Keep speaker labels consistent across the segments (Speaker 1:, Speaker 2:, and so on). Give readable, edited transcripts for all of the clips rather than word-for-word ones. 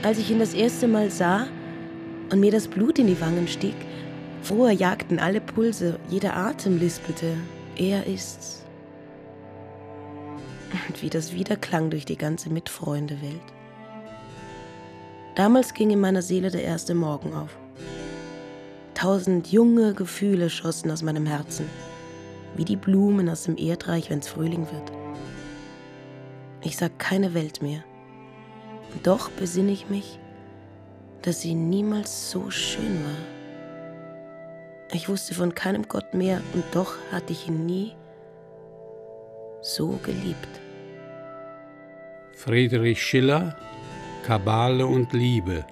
Speaker 1: Als ich ihn das erste Mal sah und mir das Blut in die Wangen stieg, früher jagten alle Pulse, jeder Atem lispelte, er ist's. Und wie das wiederklang durch die ganze Mitfreunde-Welt. Damals ging in meiner Seele der erste Morgen auf. 1000 junge Gefühle schossen aus meinem Herzen, wie die Blumen aus dem Erdreich, wenn's Frühling wird. Ich sah keine Welt mehr. Und doch besinne ich mich, dass sie niemals so schön war. Ich wusste von keinem Gott mehr und doch hatte ich ihn nie so geliebt.
Speaker 2: Friedrich Schiller, Kabale und Liebe.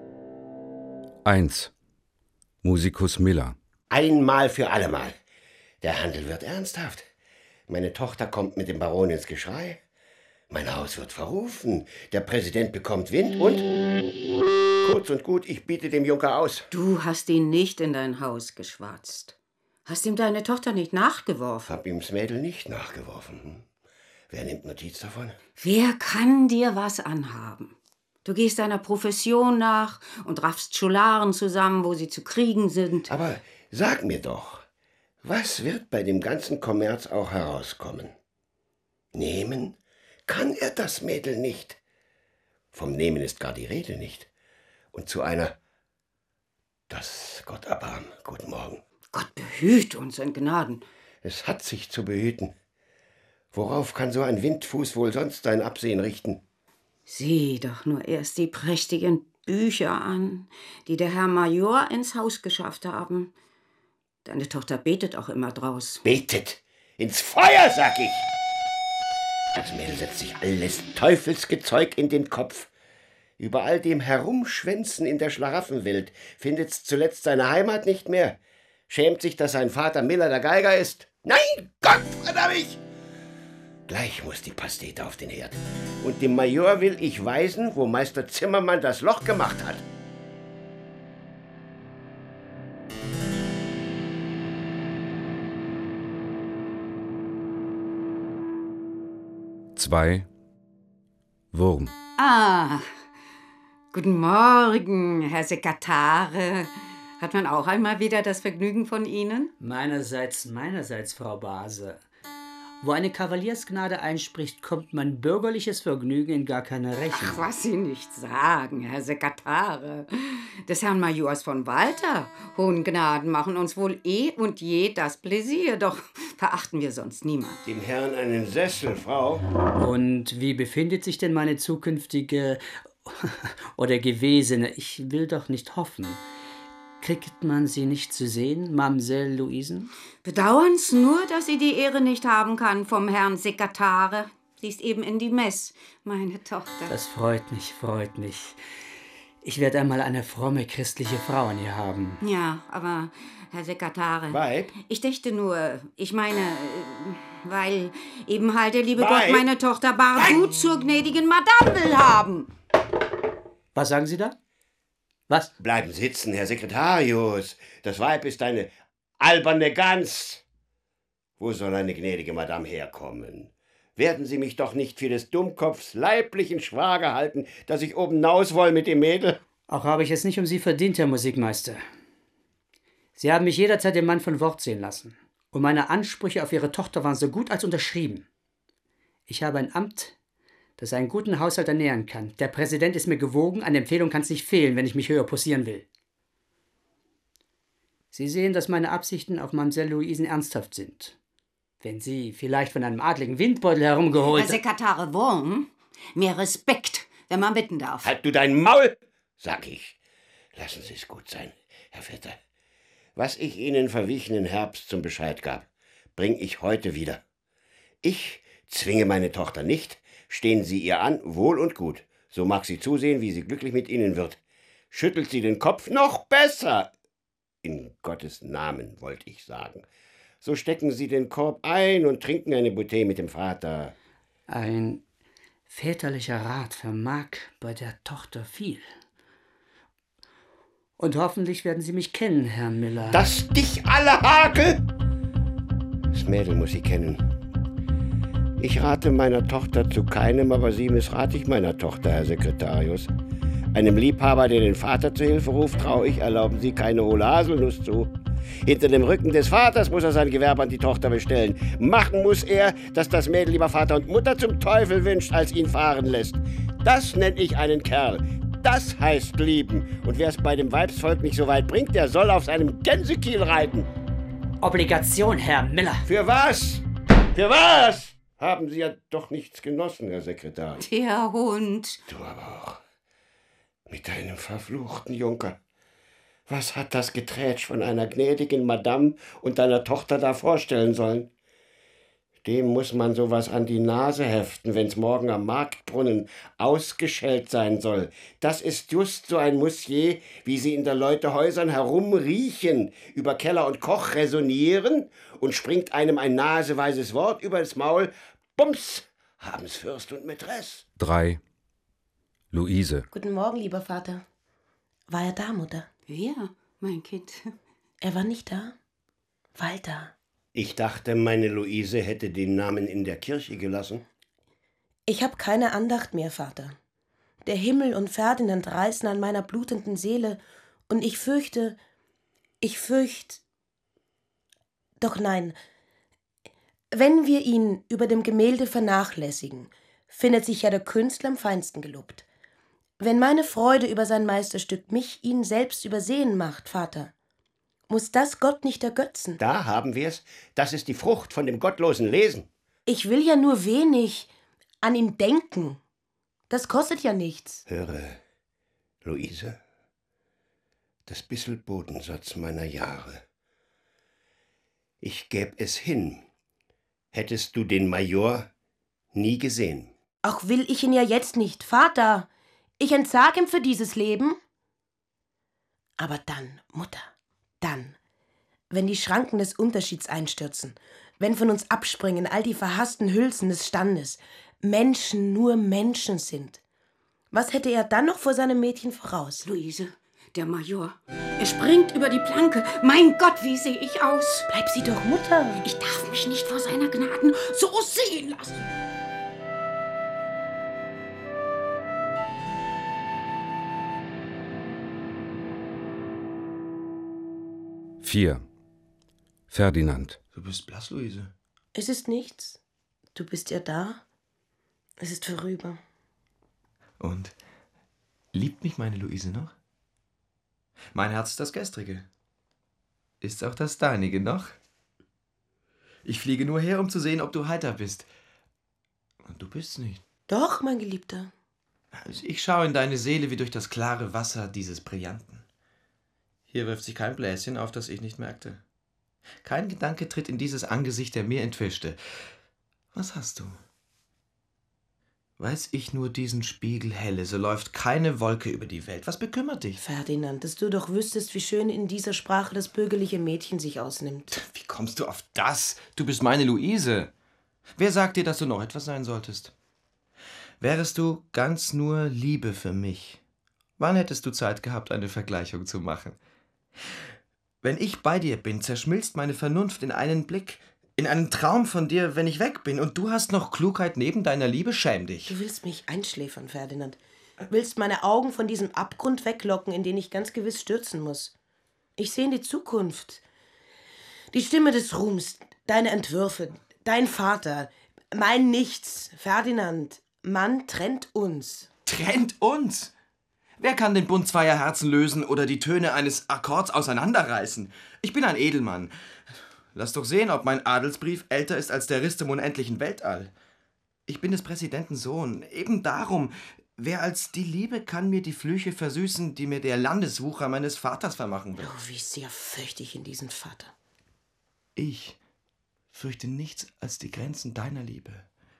Speaker 3: 1. Musikus Miller.
Speaker 4: Einmal für allemal. Der Handel wird ernsthaft. Meine Tochter kommt mit dem Baron ins Geschrei. Mein Haus wird verrufen. Der Präsident bekommt Wind und... Kurz und gut, ich biete dem Junker aus.
Speaker 5: Du hast ihn nicht in dein Haus geschwatzt. Hast ihm deine Tochter nicht nachgeworfen?
Speaker 4: Hab ihm's Mädel nicht nachgeworfen. Wer nimmt Notiz davon?
Speaker 5: Wer kann dir was anhaben? Du gehst deiner Profession nach und raffst Scholaren zusammen, wo sie zu kriegen sind.
Speaker 4: Aber sag mir doch, was wird bei dem ganzen Kommerz auch herauskommen? Nehmen kann er das Mädel nicht. Vom Nehmen ist gar die Rede nicht. Und zu einer, das Gott erbarm, guten Morgen.
Speaker 5: Gott behüte uns in Gnaden.
Speaker 4: Es hat sich zu behüten. Worauf kann so ein Windfuß wohl sonst sein Absehen richten?
Speaker 5: Sieh doch nur erst die prächtigen Bücher an, die der Herr Major ins Haus geschafft haben. Deine Tochter betet auch immer draus.
Speaker 4: Betet? Ins Feuer, sag ich! Das Mädel setzt sich alles Teufelsgezeug in den Kopf. Über all dem Herumschwänzen in der Schlaraffenwelt findet's zuletzt seine Heimat nicht mehr. Schämt sich, dass sein Vater Miller der Geiger ist. Nein, Gott verdammt mich! Gleich muss die Pastete auf den Herd. Und dem Major will ich weisen, wo Meister Zimmermann das Loch gemacht hat.
Speaker 3: Zwei. Wurm.
Speaker 5: Ah, guten Morgen, Herr Sekatare. Hat man auch einmal wieder das Vergnügen von Ihnen?
Speaker 6: Meinerseits, Frau Base. Wo eine Kavaliersgnade einspricht, kommt mein bürgerliches Vergnügen in gar keine Rechnung.
Speaker 5: Ach, was Sie nicht sagen, Herr Sekatare. Des Herrn Majors von Walter hohen Gnaden machen uns wohl eh und je das Pläsier, doch verachten wir sonst niemand.
Speaker 4: Dem Herrn einen Sessel, Frau.
Speaker 6: Und wie befindet sich denn meine zukünftige oder gewesene, ich will doch nicht hoffen, kriegt man sie nicht zu sehen, Mamsell Luisen?
Speaker 5: Bedauern's nur, dass sie die Ehre nicht haben kann vom Herrn Sekatare. Sie ist eben in die Mess, meine Tochter.
Speaker 6: Das freut mich. Ich werde einmal eine fromme christliche Frau an ihr haben.
Speaker 5: Ja, aber, Herr Sekatare...
Speaker 4: Weib?
Speaker 5: Ich dächte nur, ich meine, weil eben halt der liebe
Speaker 4: Weib?
Speaker 5: Gott meine Tochter Barbut zur gnädigen Madame will haben.
Speaker 6: Was sagen Sie da? Was?
Speaker 4: Bleiben sitzen, Herr Sekretarius. Das Weib ist eine alberne Gans. Wo soll eine gnädige Madame herkommen? Werden Sie mich doch nicht für des Dummkopfs leiblichen Schwager halten, dass ich oben naus woll mit dem Mädel?
Speaker 6: Auch habe ich es nicht um Sie verdient, Herr Musikmeister. Sie haben mich jederzeit den Mann von Wort sehen lassen. Und meine Ansprüche auf Ihre Tochter waren so gut als unterschrieben. Ich habe ein Amt, das einen guten Haushalt ernähren kann. Der Präsident ist mir gewogen, an Empfehlung kann es nicht fehlen, wenn ich mich höher posieren will. Sie sehen, dass meine Absichten auf Mamsell Luisen ernsthaft sind. Wenn Sie vielleicht von einem adligen Windbeutel herumgeholt...
Speaker 5: Herr Sekatare Wurm, mehr Respekt, wenn man bitten darf.
Speaker 4: Halt du dein Maul, sag ich. Lassen Sie es gut sein, Herr Vetter. Was ich Ihnen verwichenen Herbst zum Bescheid gab, bring ich heute wieder. Ich zwinge meine Tochter nicht, stehen Sie ihr an, wohl und gut. So mag sie zusehen, wie sie glücklich mit Ihnen wird. Schüttelt sie den Kopf, noch besser. In Gottes Namen, wollte ich sagen. So stecken Sie den Korb ein und trinken eine Bouteille mit dem Vater.
Speaker 6: Ein väterlicher Rat vermag bei der Tochter viel. Und hoffentlich werden Sie mich kennen, Herr Miller.
Speaker 4: Dass dich alle Hakel! Das Mädel muss sie kennen. Ich rate meiner Tochter zu keinem, aber Sie missrate ich meiner Tochter, Herr Sekretarius. Einem Liebhaber, der den Vater zu Hilfe ruft, traue ich, erlauben Sie, keine hohle Haselnuss zu. Hinter dem Rücken des Vaters muss er sein Gewerbe an die Tochter bestellen. Machen muss er, dass das Mädel lieber Vater und Mutter zum Teufel wünscht, als ihn fahren lässt. Das nenne ich einen Kerl. Das heißt lieben. Und wer es bei dem Weibsvolk nicht so weit bringt, der soll auf seinem Gänsekiel reiten.
Speaker 6: Obligation, Herr Miller.
Speaker 4: Für was? Für was? Haben Sie ja doch nichts genossen, Herr Sekretär.
Speaker 5: Der Hund.
Speaker 4: Du aber auch. Mit deinem verfluchten Junker. Was hat das Geträtsch von einer gnädigen Madame und deiner Tochter da vorstellen sollen? Dem muss man sowas an die Nase heften, wenn's morgen am Marktbrunnen ausgeschellt sein soll. Das ist just so ein Moussier, wie sie in der Leute Häusern herumriechen, über Keller und Koch räsonieren und springt einem ein naseweises Wort übers Maul. Bums, haben's Fürst und Mätresse.
Speaker 3: 3. Luise.
Speaker 1: Guten Morgen, lieber Vater. War er da, Mutter?
Speaker 5: Wer, mein Kind?
Speaker 1: Er war nicht da? Walter.
Speaker 4: Ich dachte, meine Luise hätte den Namen in der Kirche gelassen.
Speaker 1: Ich habe keine Andacht mehr, Vater. Der Himmel und Ferdinand reißen an meiner blutenden Seele, und ich fürchte... Doch nein, wenn wir ihn über dem Gemälde vernachlässigen, findet sich ja der Künstler am feinsten gelobt. Wenn meine Freude über sein Meisterstück mich ihn selbst übersehen macht, Vater, muss das Gott nicht ergötzen?
Speaker 4: Da haben wir's. Das ist die Frucht von dem gottlosen Lesen.
Speaker 1: Ich will ja nur wenig an ihn denken. Das kostet ja nichts.
Speaker 4: Höre, Luise, das bissel Bodensatz meiner Jahre. Ich gäb es hin, hättest du den Major nie gesehen.
Speaker 1: Auch will ich ihn ja jetzt nicht, Vater. Ich entsag ihm für dieses Leben. Aber dann, Mutter, dann, wenn die Schranken des Unterschieds einstürzen, wenn von uns abspringen all die verhassten Hülsen des Standes, Menschen nur Menschen sind, was hätte er dann noch vor seinem Mädchen voraus?
Speaker 5: Luise, der Major. Er springt über die Planke. Mein Gott, wie sehe ich aus?
Speaker 1: Bleib sie doch, Mutter.
Speaker 5: Ich darf mich nicht vor seiner Gnaden so sehen lassen.
Speaker 3: Vier. Ferdinand.
Speaker 7: Du bist blass, Luise.
Speaker 1: Es ist nichts. Du bist ja da. Es ist vorüber.
Speaker 7: Und liebt mich meine Luise noch? Mein Herz ist das gestrige. Ist auch das deinige noch? Ich fliege nur her, um zu sehen, ob du heiter bist. Und du bist's nicht.
Speaker 1: Doch, mein Geliebter.
Speaker 7: Also ich schaue in deine Seele wie durch das klare Wasser dieses Brillanten. Hier wirft sich kein Bläschen auf, das ich nicht merkte. Kein Gedanke tritt in dieses Angesicht, der mir entwischte. Was hast du? Weiß ich nur diesen Spiegel helle, so läuft keine Wolke über die Welt. Was bekümmert dich?
Speaker 1: Ferdinand, dass du doch wüsstest, wie schön in dieser Sprache das bürgerliche Mädchen sich ausnimmt.
Speaker 7: Wie kommst du auf das? Du bist meine Luise. Wer sagt dir, dass du noch etwas sein solltest? Wärest du ganz nur Liebe für mich, wann hättest du Zeit gehabt, eine Vergleichung zu machen? Wenn ich bei dir bin, zerschmilzt meine Vernunft in einen Blick, in einen Traum von dir, wenn ich weg bin, und du hast noch Klugheit neben deiner Liebe, schäm dich.
Speaker 1: Du willst mich einschläfern, Ferdinand. Willst meine Augen von diesem Abgrund weglocken, in den ich ganz gewiss stürzen muss. Ich sehe in die Zukunft. Die Stimme des Ruhms, deine Entwürfe, dein Vater, mein Nichts. Ferdinand, man trennt uns.
Speaker 7: Trennt uns? Wer kann den Bund zweier Herzen lösen oder die Töne eines Akkords auseinanderreißen? Ich bin ein Edelmann. Lass doch sehen, ob mein Adelsbrief älter ist als der Riss im unendlichen Weltall. Ich bin des Präsidenten Sohn. Eben darum, wer als die Liebe kann mir die Flüche versüßen, die mir der Landeswucher meines Vaters vermachen will.
Speaker 1: Oh, wie sehr fürchte ich in diesen Vater.
Speaker 7: Ich fürchte nichts als die Grenzen deiner Liebe.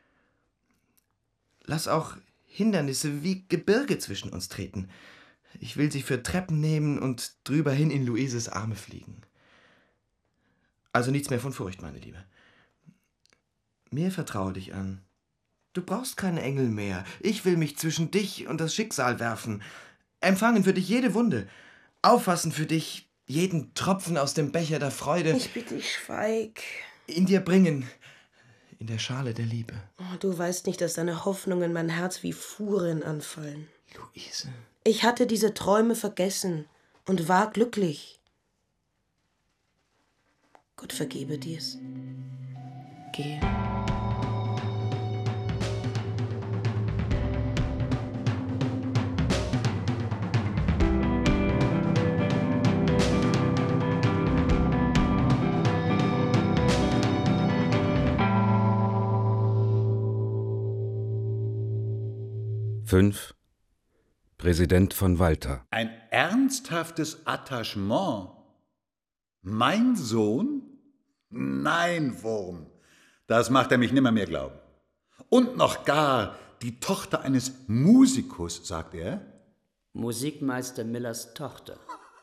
Speaker 7: Lass auch Hindernisse wie Gebirge zwischen uns treten. Ich will sie für Treppen nehmen und drüber hin in Luises Arme fliegen. Also nichts mehr von Furcht, meine Liebe. Mir vertraue dich an. Du brauchst keine Engel mehr. Ich will mich zwischen dich und das Schicksal werfen. Empfangen für dich jede Wunde. Auffassen für dich jeden Tropfen aus dem Becher der Freude.
Speaker 1: Ich bitte dich, schweig.
Speaker 7: In dir bringen. In der Schale der Liebe.
Speaker 1: Oh, du weißt nicht, dass deine Hoffnungen mein Herz wie Furien anfallen.
Speaker 7: Luise.
Speaker 1: Ich hatte diese Träume vergessen und war glücklich. Gott vergebe dir's. Gehe.
Speaker 3: Fünf. Präsident von Walter.
Speaker 8: Ein ernsthaftes Attachement? Mein Sohn? Nein, Wurm, das macht er mich nimmermehr glauben. Und noch gar die Tochter eines Musikus, sagt er.
Speaker 6: Musikmeister Millers Tochter.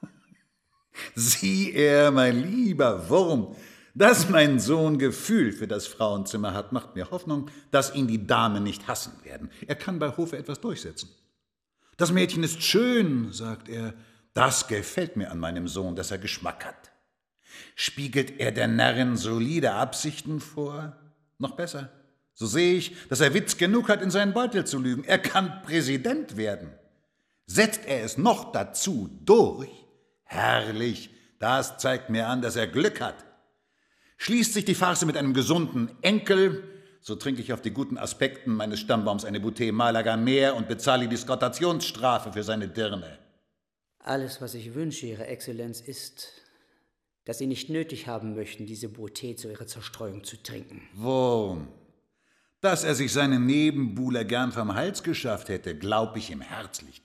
Speaker 8: Sieh er, mein lieber Wurm, dass mein Sohn Gefühl für das Frauenzimmer hat, macht mir Hoffnung, dass ihn die Damen nicht hassen werden. Er kann bei Hofe etwas durchsetzen. Das Mädchen ist schön, sagt er. Das gefällt mir an meinem Sohn, dass er Geschmack hat. Spiegelt er der Närrin solide Absichten vor? Noch besser. So sehe ich, dass er Witz genug hat, in seinen Beutel zu lügen. Er kann Präsident werden. Setzt er es noch dazu durch? Herrlich, das zeigt mir an, dass er Glück hat. Schließt sich die Farce mit einem gesunden Enkel, so trinke ich auf die guten Aspekten meines Stammbaums eine Bouteille Malaga mehr und bezahle die Diskotationsstrafe für seine Dirne.
Speaker 6: Alles, was ich wünsche, Ihre Exzellenz, ist, dass Sie nicht nötig haben möchten, diese Bouteille zu Ihrer Zerstreuung zu trinken.
Speaker 8: Wurm, dass er sich seinen Nebenbuhler gern vom Hals geschafft hätte, glaub ich ihm herzlich gern.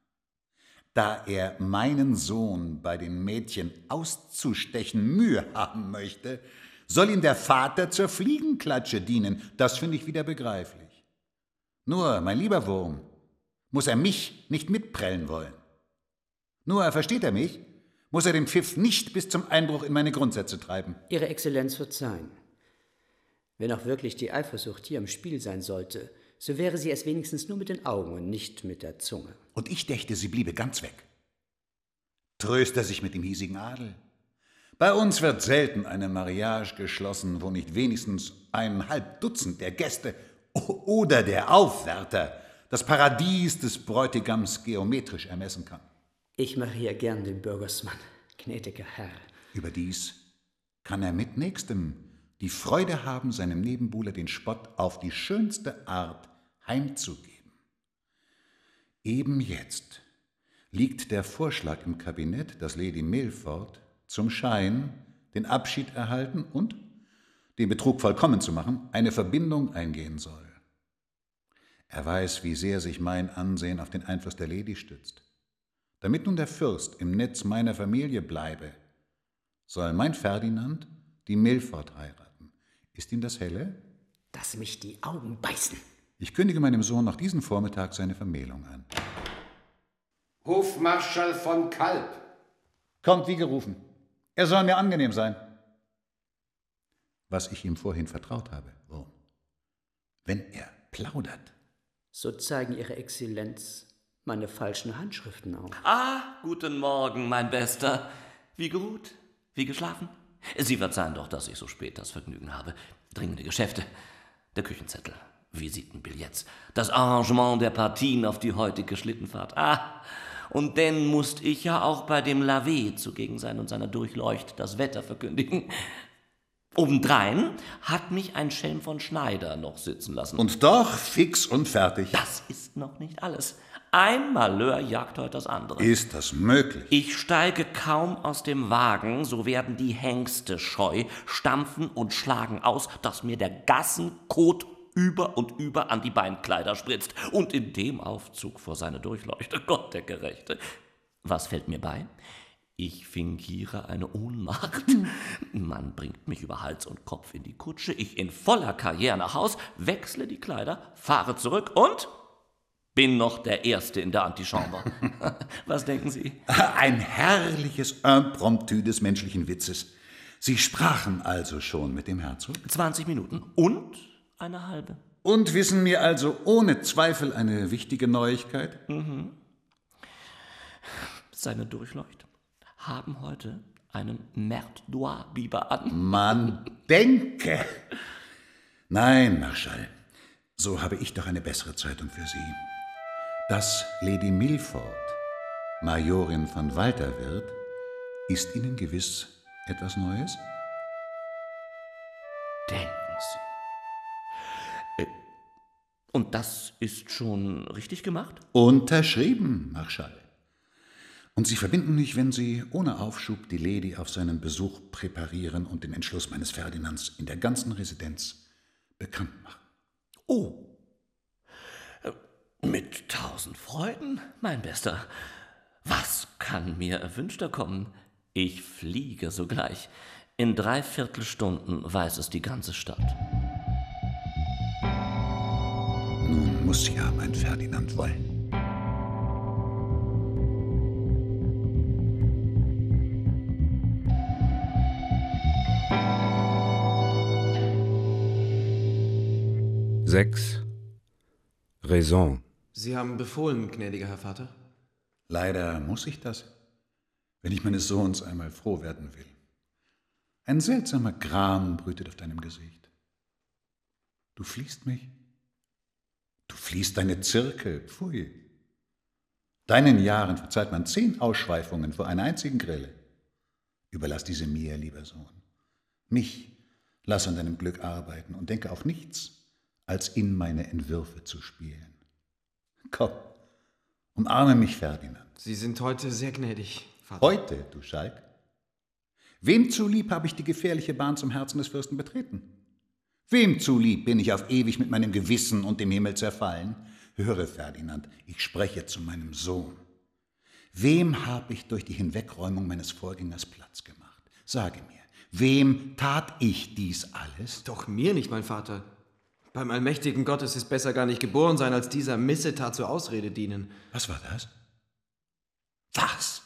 Speaker 8: Da er meinen Sohn bei den Mädchen auszustechen Mühe haben möchte, soll ihm der Vater zur Fliegenklatsche dienen. Das finde ich wieder begreiflich. Nur, mein lieber Wurm, muss er mich nicht mitprellen wollen. Nur, versteht er mich, muss er den Pfiff nicht bis zum Einbruch in meine Grundsätze treiben.
Speaker 6: Ihre Exzellenz verzeihen. Wenn auch wirklich die Eifersucht hier im Spiel sein sollte, so wäre sie es wenigstens nur mit den Augen und nicht mit der Zunge.
Speaker 8: Und ich dächte, sie bliebe ganz weg. Tröst er sich mit dem hiesigen Adel. Bei uns wird selten eine Mariage geschlossen, wo nicht wenigstens 1,5 Dutzend der Gäste oder der Aufwärter das Paradies des Bräutigams geometrisch ermessen kann.
Speaker 6: Ich mache hier gern den Bürgersmann, gnädiger Herr.
Speaker 8: Überdies kann er mit Nächstem die Freude haben, seinem Nebenbuhler den Spott auf die schönste Art heimzugeben. Eben jetzt liegt der Vorschlag im Kabinett, dass Lady Milford zum Schein den Abschied erhalten und, den Betrug vollkommen zu machen, eine Verbindung eingehen soll. Er weiß, wie sehr sich mein Ansehen auf den Einfluss der Lady stützt. Damit nun der Fürst im Netz meiner Familie bleibe, soll mein Ferdinand die Milford heiraten. Ist ihm das helle?
Speaker 6: Dass mich die Augen beißen.
Speaker 8: Ich kündige meinem Sohn noch diesen Vormittag seine Vermählung an.
Speaker 4: Hofmarschall von Kalb.
Speaker 8: Kommt wie gerufen. Er soll mir angenehm sein. Was ich ihm vorhin vertraut habe, Wurm. Wenn er plaudert.
Speaker 6: So zeigen Ihre Exzellenz meine falschen Handschriften auf.
Speaker 9: Ah, guten Morgen, mein Bester. Wie geruht? Wie geschlafen? Sie verzeihen doch, dass ich so spät das Vergnügen habe. Dringende Geschäfte. Der Küchenzettel, Visitenbillets, das Arrangement der Partien auf die heutige Schlittenfahrt. Ah, und dann musste ich ja auch bei dem Lavé zugegen sein und seiner Durchleucht das Wetter verkündigen. Obendrein hat mich ein Schelm von Schneider noch sitzen lassen.
Speaker 8: Und doch fix und fertig.
Speaker 9: Das ist noch nicht alles. Ein Malheur jagt heute das andere.
Speaker 8: Ist das möglich?
Speaker 9: Ich steige kaum aus dem Wagen, so werden die Hengste scheu, stampfen und schlagen aus, dass mir der Gassenkot über und über an die Beinkleider spritzt. Und in dem Aufzug vor seine Durchleuchte, Gott der Gerechte. Was fällt mir bei? Ich fingiere eine Ohnmacht. Man bringt mich über Hals und Kopf in die Kutsche, ich in voller Karriere nach Haus, wechsle die Kleider, fahre zurück und bin noch der Erste in der Antichambre. Was denken Sie?
Speaker 8: Ein herrliches Impromptu des menschlichen Witzes. Sie sprachen also schon mit dem Herzog?
Speaker 9: 20 Minuten und eine halbe.
Speaker 8: Und wissen mir also ohne Zweifel eine wichtige Neuigkeit?
Speaker 9: Seine Durchleucht haben heute einen Merdouar-Biber an.
Speaker 8: Man denke! Nein, Marschall, so habe ich doch eine bessere Zeitung für Sie. Dass Lady Milford Majorin von Walter wird, ist Ihnen gewiss etwas Neues?
Speaker 9: Denken Sie. Und das ist schon richtig gemacht?
Speaker 8: Unterschrieben, Marschall. Und Sie verbinden mich, wenn Sie ohne Aufschub die Lady auf seinen Besuch präparieren und den Entschluss meines Ferdinands in der ganzen Residenz bekannt machen.
Speaker 9: Oh, mit 1000 Freuden, mein Bester. Was kann mir erwünschter kommen? Ich fliege sogleich. In 3/4 Stunden weiß es die ganze Stadt.
Speaker 8: Nun muss ja mein Ferdinand wollen.
Speaker 3: Sechs. Raison.
Speaker 7: Sie haben befohlen, gnädiger Herr Vater.
Speaker 8: Leider muss ich das, wenn ich meines Sohns einmal froh werden will. Ein seltsamer Gram brütet auf deinem Gesicht. Du fliehst mich. Du fliehst deine Zirkel, pfui. Deinen Jahren verzeiht man 10 Ausschweifungen vor einer einzigen Grille. Überlass diese mir, lieber Sohn. Mich lass an deinem Glück arbeiten und denke auf nichts, als in meine Entwürfe zu spielen. Komm, umarme mich, Ferdinand.
Speaker 7: Sie sind heute sehr gnädig, Vater.
Speaker 8: Heute, du Schalk? Wem zulieb habe ich die gefährliche Bahn zum Herzen des Fürsten betreten? Wem zulieb bin ich auf ewig mit meinem Gewissen und dem Himmel zerfallen? Höre, Ferdinand, ich spreche zu meinem Sohn. Wem habe ich durch die Hinwegräumung meines Vorgängers Platz gemacht? Sage mir, wem tat ich dies alles?
Speaker 7: Doch mir nicht, mein Vater. Beim allmächtigen Gott ist es besser gar nicht geboren sein, als dieser Missetat zur Ausrede dienen.
Speaker 8: Was war das? Was?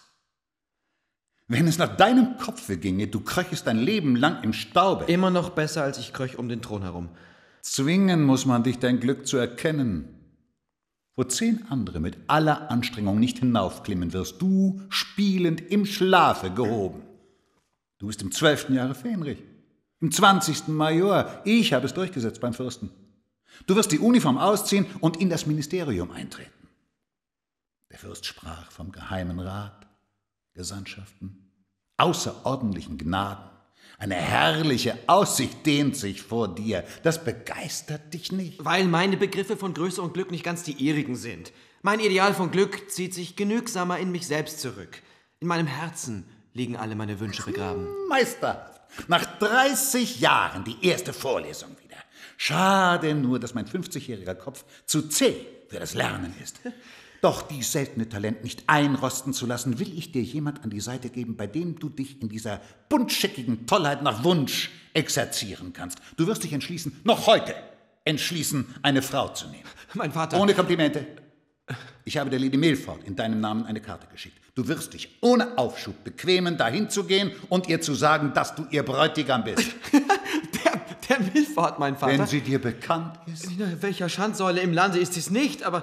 Speaker 8: Wenn es nach deinem Kopfe ginge, du kröchest dein Leben lang im Staube.
Speaker 7: Immer noch besser, als ich kröch um den Thron herum.
Speaker 8: Zwingen muss man dich, dein Glück zu erkennen. Wo 10 andere mit aller Anstrengung nicht hinaufklimmen, wirst du spielend im Schlafe gehoben. Du bist im 12. Jahre Fähnrich, im 20. Major. Ich habe es durchgesetzt beim Fürsten. Du wirst die Uniform ausziehen und in das Ministerium eintreten. Der Fürst sprach vom Geheimen Rat, Gesandtschaften, außerordentlichen Gnaden. Eine herrliche Aussicht dehnt sich vor dir. Das begeistert dich nicht?
Speaker 7: Weil meine Begriffe von Größe und Glück nicht ganz die ihrigen sind. Mein Ideal von Glück zieht sich genügsamer in mich selbst zurück. In meinem Herzen liegen alle meine Wünsche begraben.
Speaker 8: Meisterhaft. Nach 30 Jahren die erste Vorlesung wieder. Schade nur, dass mein 50-jähriger Kopf zu zäh für das Lernen ist. Doch dies seltene Talent nicht einrosten zu lassen, will ich dir jemand an die Seite geben, bei dem du dich in dieser buntscheckigen Tollheit nach Wunsch exerzieren kannst. Du wirst dich entschließen, noch heute entschließen, eine Frau zu nehmen.
Speaker 7: Mein Vater...
Speaker 8: Ohne Komplimente. Ich habe der Lady Milford in deinem Namen eine Karte geschickt. Du wirst dich ohne Aufschub bequemen, dahin zu gehen und ihr zu sagen, dass du ihr Bräutigam bist.
Speaker 7: der Milford, mein Vater...
Speaker 8: Wenn sie dir bekannt ist.
Speaker 7: In welcher Schandsäule im Lande ist es nicht, aber...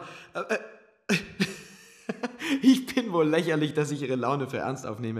Speaker 7: Ich bin wohl lächerlich, dass ich Ihre Laune für ernst aufnehme.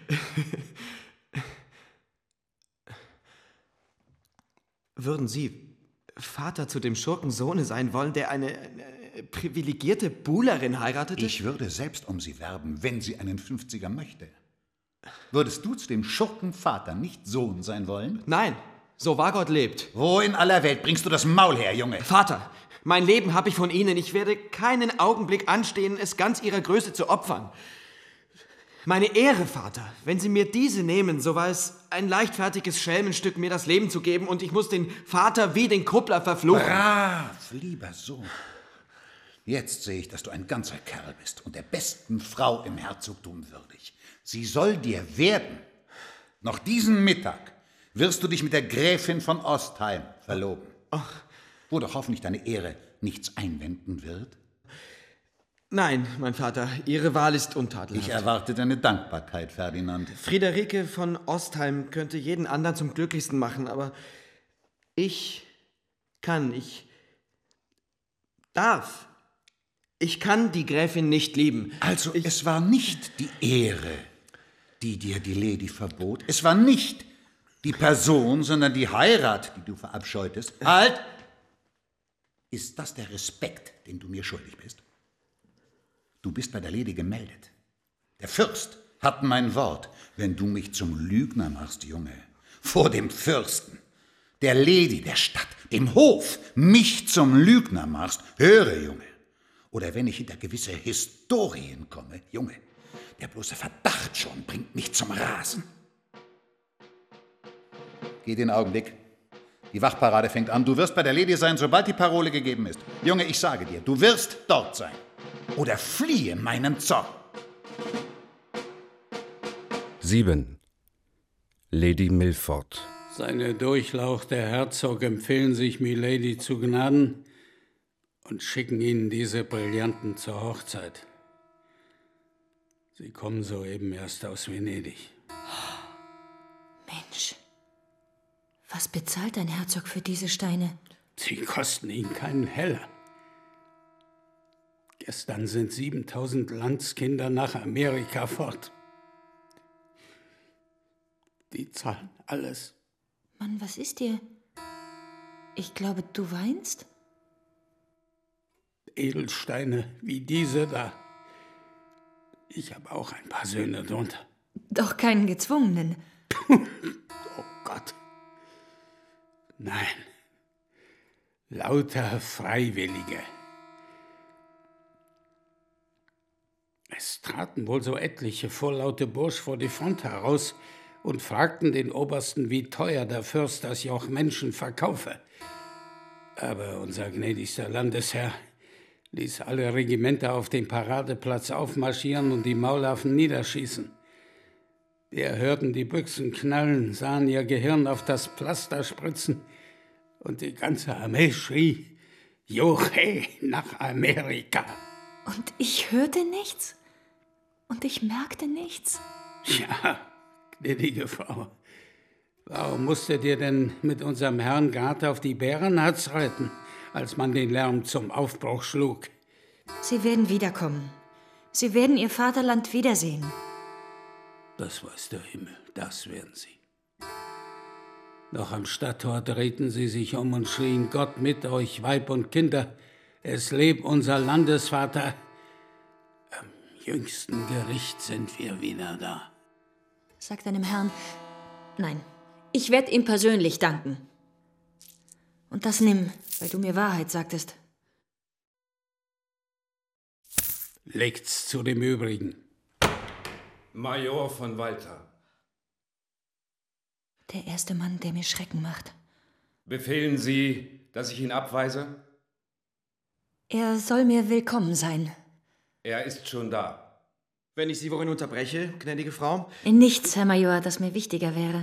Speaker 7: Würden Sie Vater zu dem Schurkensohne sein wollen, der eine privilegierte Buhlerin heiratete?
Speaker 8: Ich würde selbst um sie werben, wenn sie einen 50er möchte. Würdest du zu dem Schurkenvater nicht Sohn sein wollen?
Speaker 7: Nein, so wahr Gott lebt.
Speaker 8: Wo in aller Welt bringst du das Maul her, Junge?
Speaker 7: Vater, mein Leben habe ich von Ihnen. Ich werde keinen Augenblick anstehen, es ganz Ihrer Größe zu opfern. Meine Ehre, Vater, wenn Sie mir diese nehmen, so war es ein leichtfertiges Schelmenstück, mir das Leben zu geben, und ich muss den Vater wie den Kuppler verfluchen.
Speaker 8: Brav, lieber Sohn. Jetzt sehe ich, dass du ein ganzer Kerl bist und der besten Frau im Herzogtum würdig. Sie soll dir werden. Noch diesen Mittag wirst du dich mit der Gräfin von Ostheim verloben. Wo doch hoffentlich deine Ehre nichts einwenden wird.
Speaker 7: Nein, mein Vater, Ihre Wahl ist untadelhaft.
Speaker 8: Ich erwarte deine Dankbarkeit, Ferdinand.
Speaker 7: Friederike von Ostheim könnte jeden anderen zum Glücklichsten machen, aber ich kann die Gräfin nicht lieben.
Speaker 8: Also, es war nicht die Ehre, die dir die Lady verbot. Es war nicht die Person, sondern die Heirat, die du verabscheutest. Halt! Ist das der Respekt, den du mir schuldig bist? Du bist bei der Lady gemeldet. Der Fürst hat mein Wort. Wenn du mich zum Lügner machst, Junge, vor dem Fürsten, der Lady, der Stadt, dem Hof, mich zum Lügner machst, höre, Junge. Oder wenn ich hinter gewisse Historien komme, Junge, der bloße Verdacht schon bringt mich zum Rasen. Geh den Augenblick. Die Wachparade fängt an. Du wirst bei der Lady sein, sobald die Parole gegeben ist. Junge, ich sage dir, du wirst dort sein. Oder fliehe meinen Zorn.
Speaker 3: 7. Lady Milford.
Speaker 2: Seine Durchlaucht, der Herzog, empfehlen sich Milady zu Gnaden und schicken Ihnen diese Brillanten zur Hochzeit. Sie kommen soeben erst aus Venedig.
Speaker 10: Mensch, was bezahlt ein Herzog für diese Steine?
Speaker 2: Sie kosten ihn keinen Heller. Gestern sind 7000 Landskinder nach Amerika fort. Die zahlen alles.
Speaker 10: Mann, was ist dir? Ich glaube, du weinst?
Speaker 2: Edelsteine wie diese da. Ich habe auch ein paar Söhne drunter.
Speaker 10: Doch keinen gezwungenen.
Speaker 2: Oh Gott. Nein. Lauter Freiwillige. Es traten wohl so etliche vorlaute Bursch vor die Front heraus und fragten den Obersten, wie teuer der Fürst das Joch Menschen verkaufe. Aber unser gnädigster Landesherr ließ alle Regimenter auf dem Paradeplatz aufmarschieren und die Maulaffen niederschießen. Wir hörten die Büchsen knallen, sahen ihr Gehirn auf das Pflaster spritzen und die ganze Armee schrie, Joche nach Amerika.
Speaker 10: Und ich hörte nichts? Und ich merkte nichts?
Speaker 2: Ja, gnädige Frau, warum musstet ihr denn mit unserem Herrn Gart auf die Bärenhatz reiten, als man den Lärm zum Aufbruch schlug?
Speaker 10: Sie werden wiederkommen. Sie werden ihr Vaterland wiedersehen.
Speaker 2: Das weiß der Himmel, das werden sie. Noch am Stadttor drehten sie sich um und schrien, Gott mit euch, Weib und Kinder, es lebe unser Landesvater. Am jüngsten Gericht sind wir wieder da.
Speaker 10: Sag deinem Herrn, nein, ich werde ihm persönlich danken. Und das nimm, weil du mir Wahrheit sagtest.
Speaker 2: Legt's zu dem Übrigen.
Speaker 11: Major von Walter.
Speaker 10: Der erste Mann, der mir Schrecken macht.
Speaker 11: Befehlen Sie, dass ich ihn abweise?
Speaker 10: Er soll mir willkommen sein.
Speaker 11: Er ist schon da.
Speaker 7: Wenn ich Sie worin unterbreche, gnädige Frau?
Speaker 10: In nichts, Herr Major, das mir wichtiger wäre.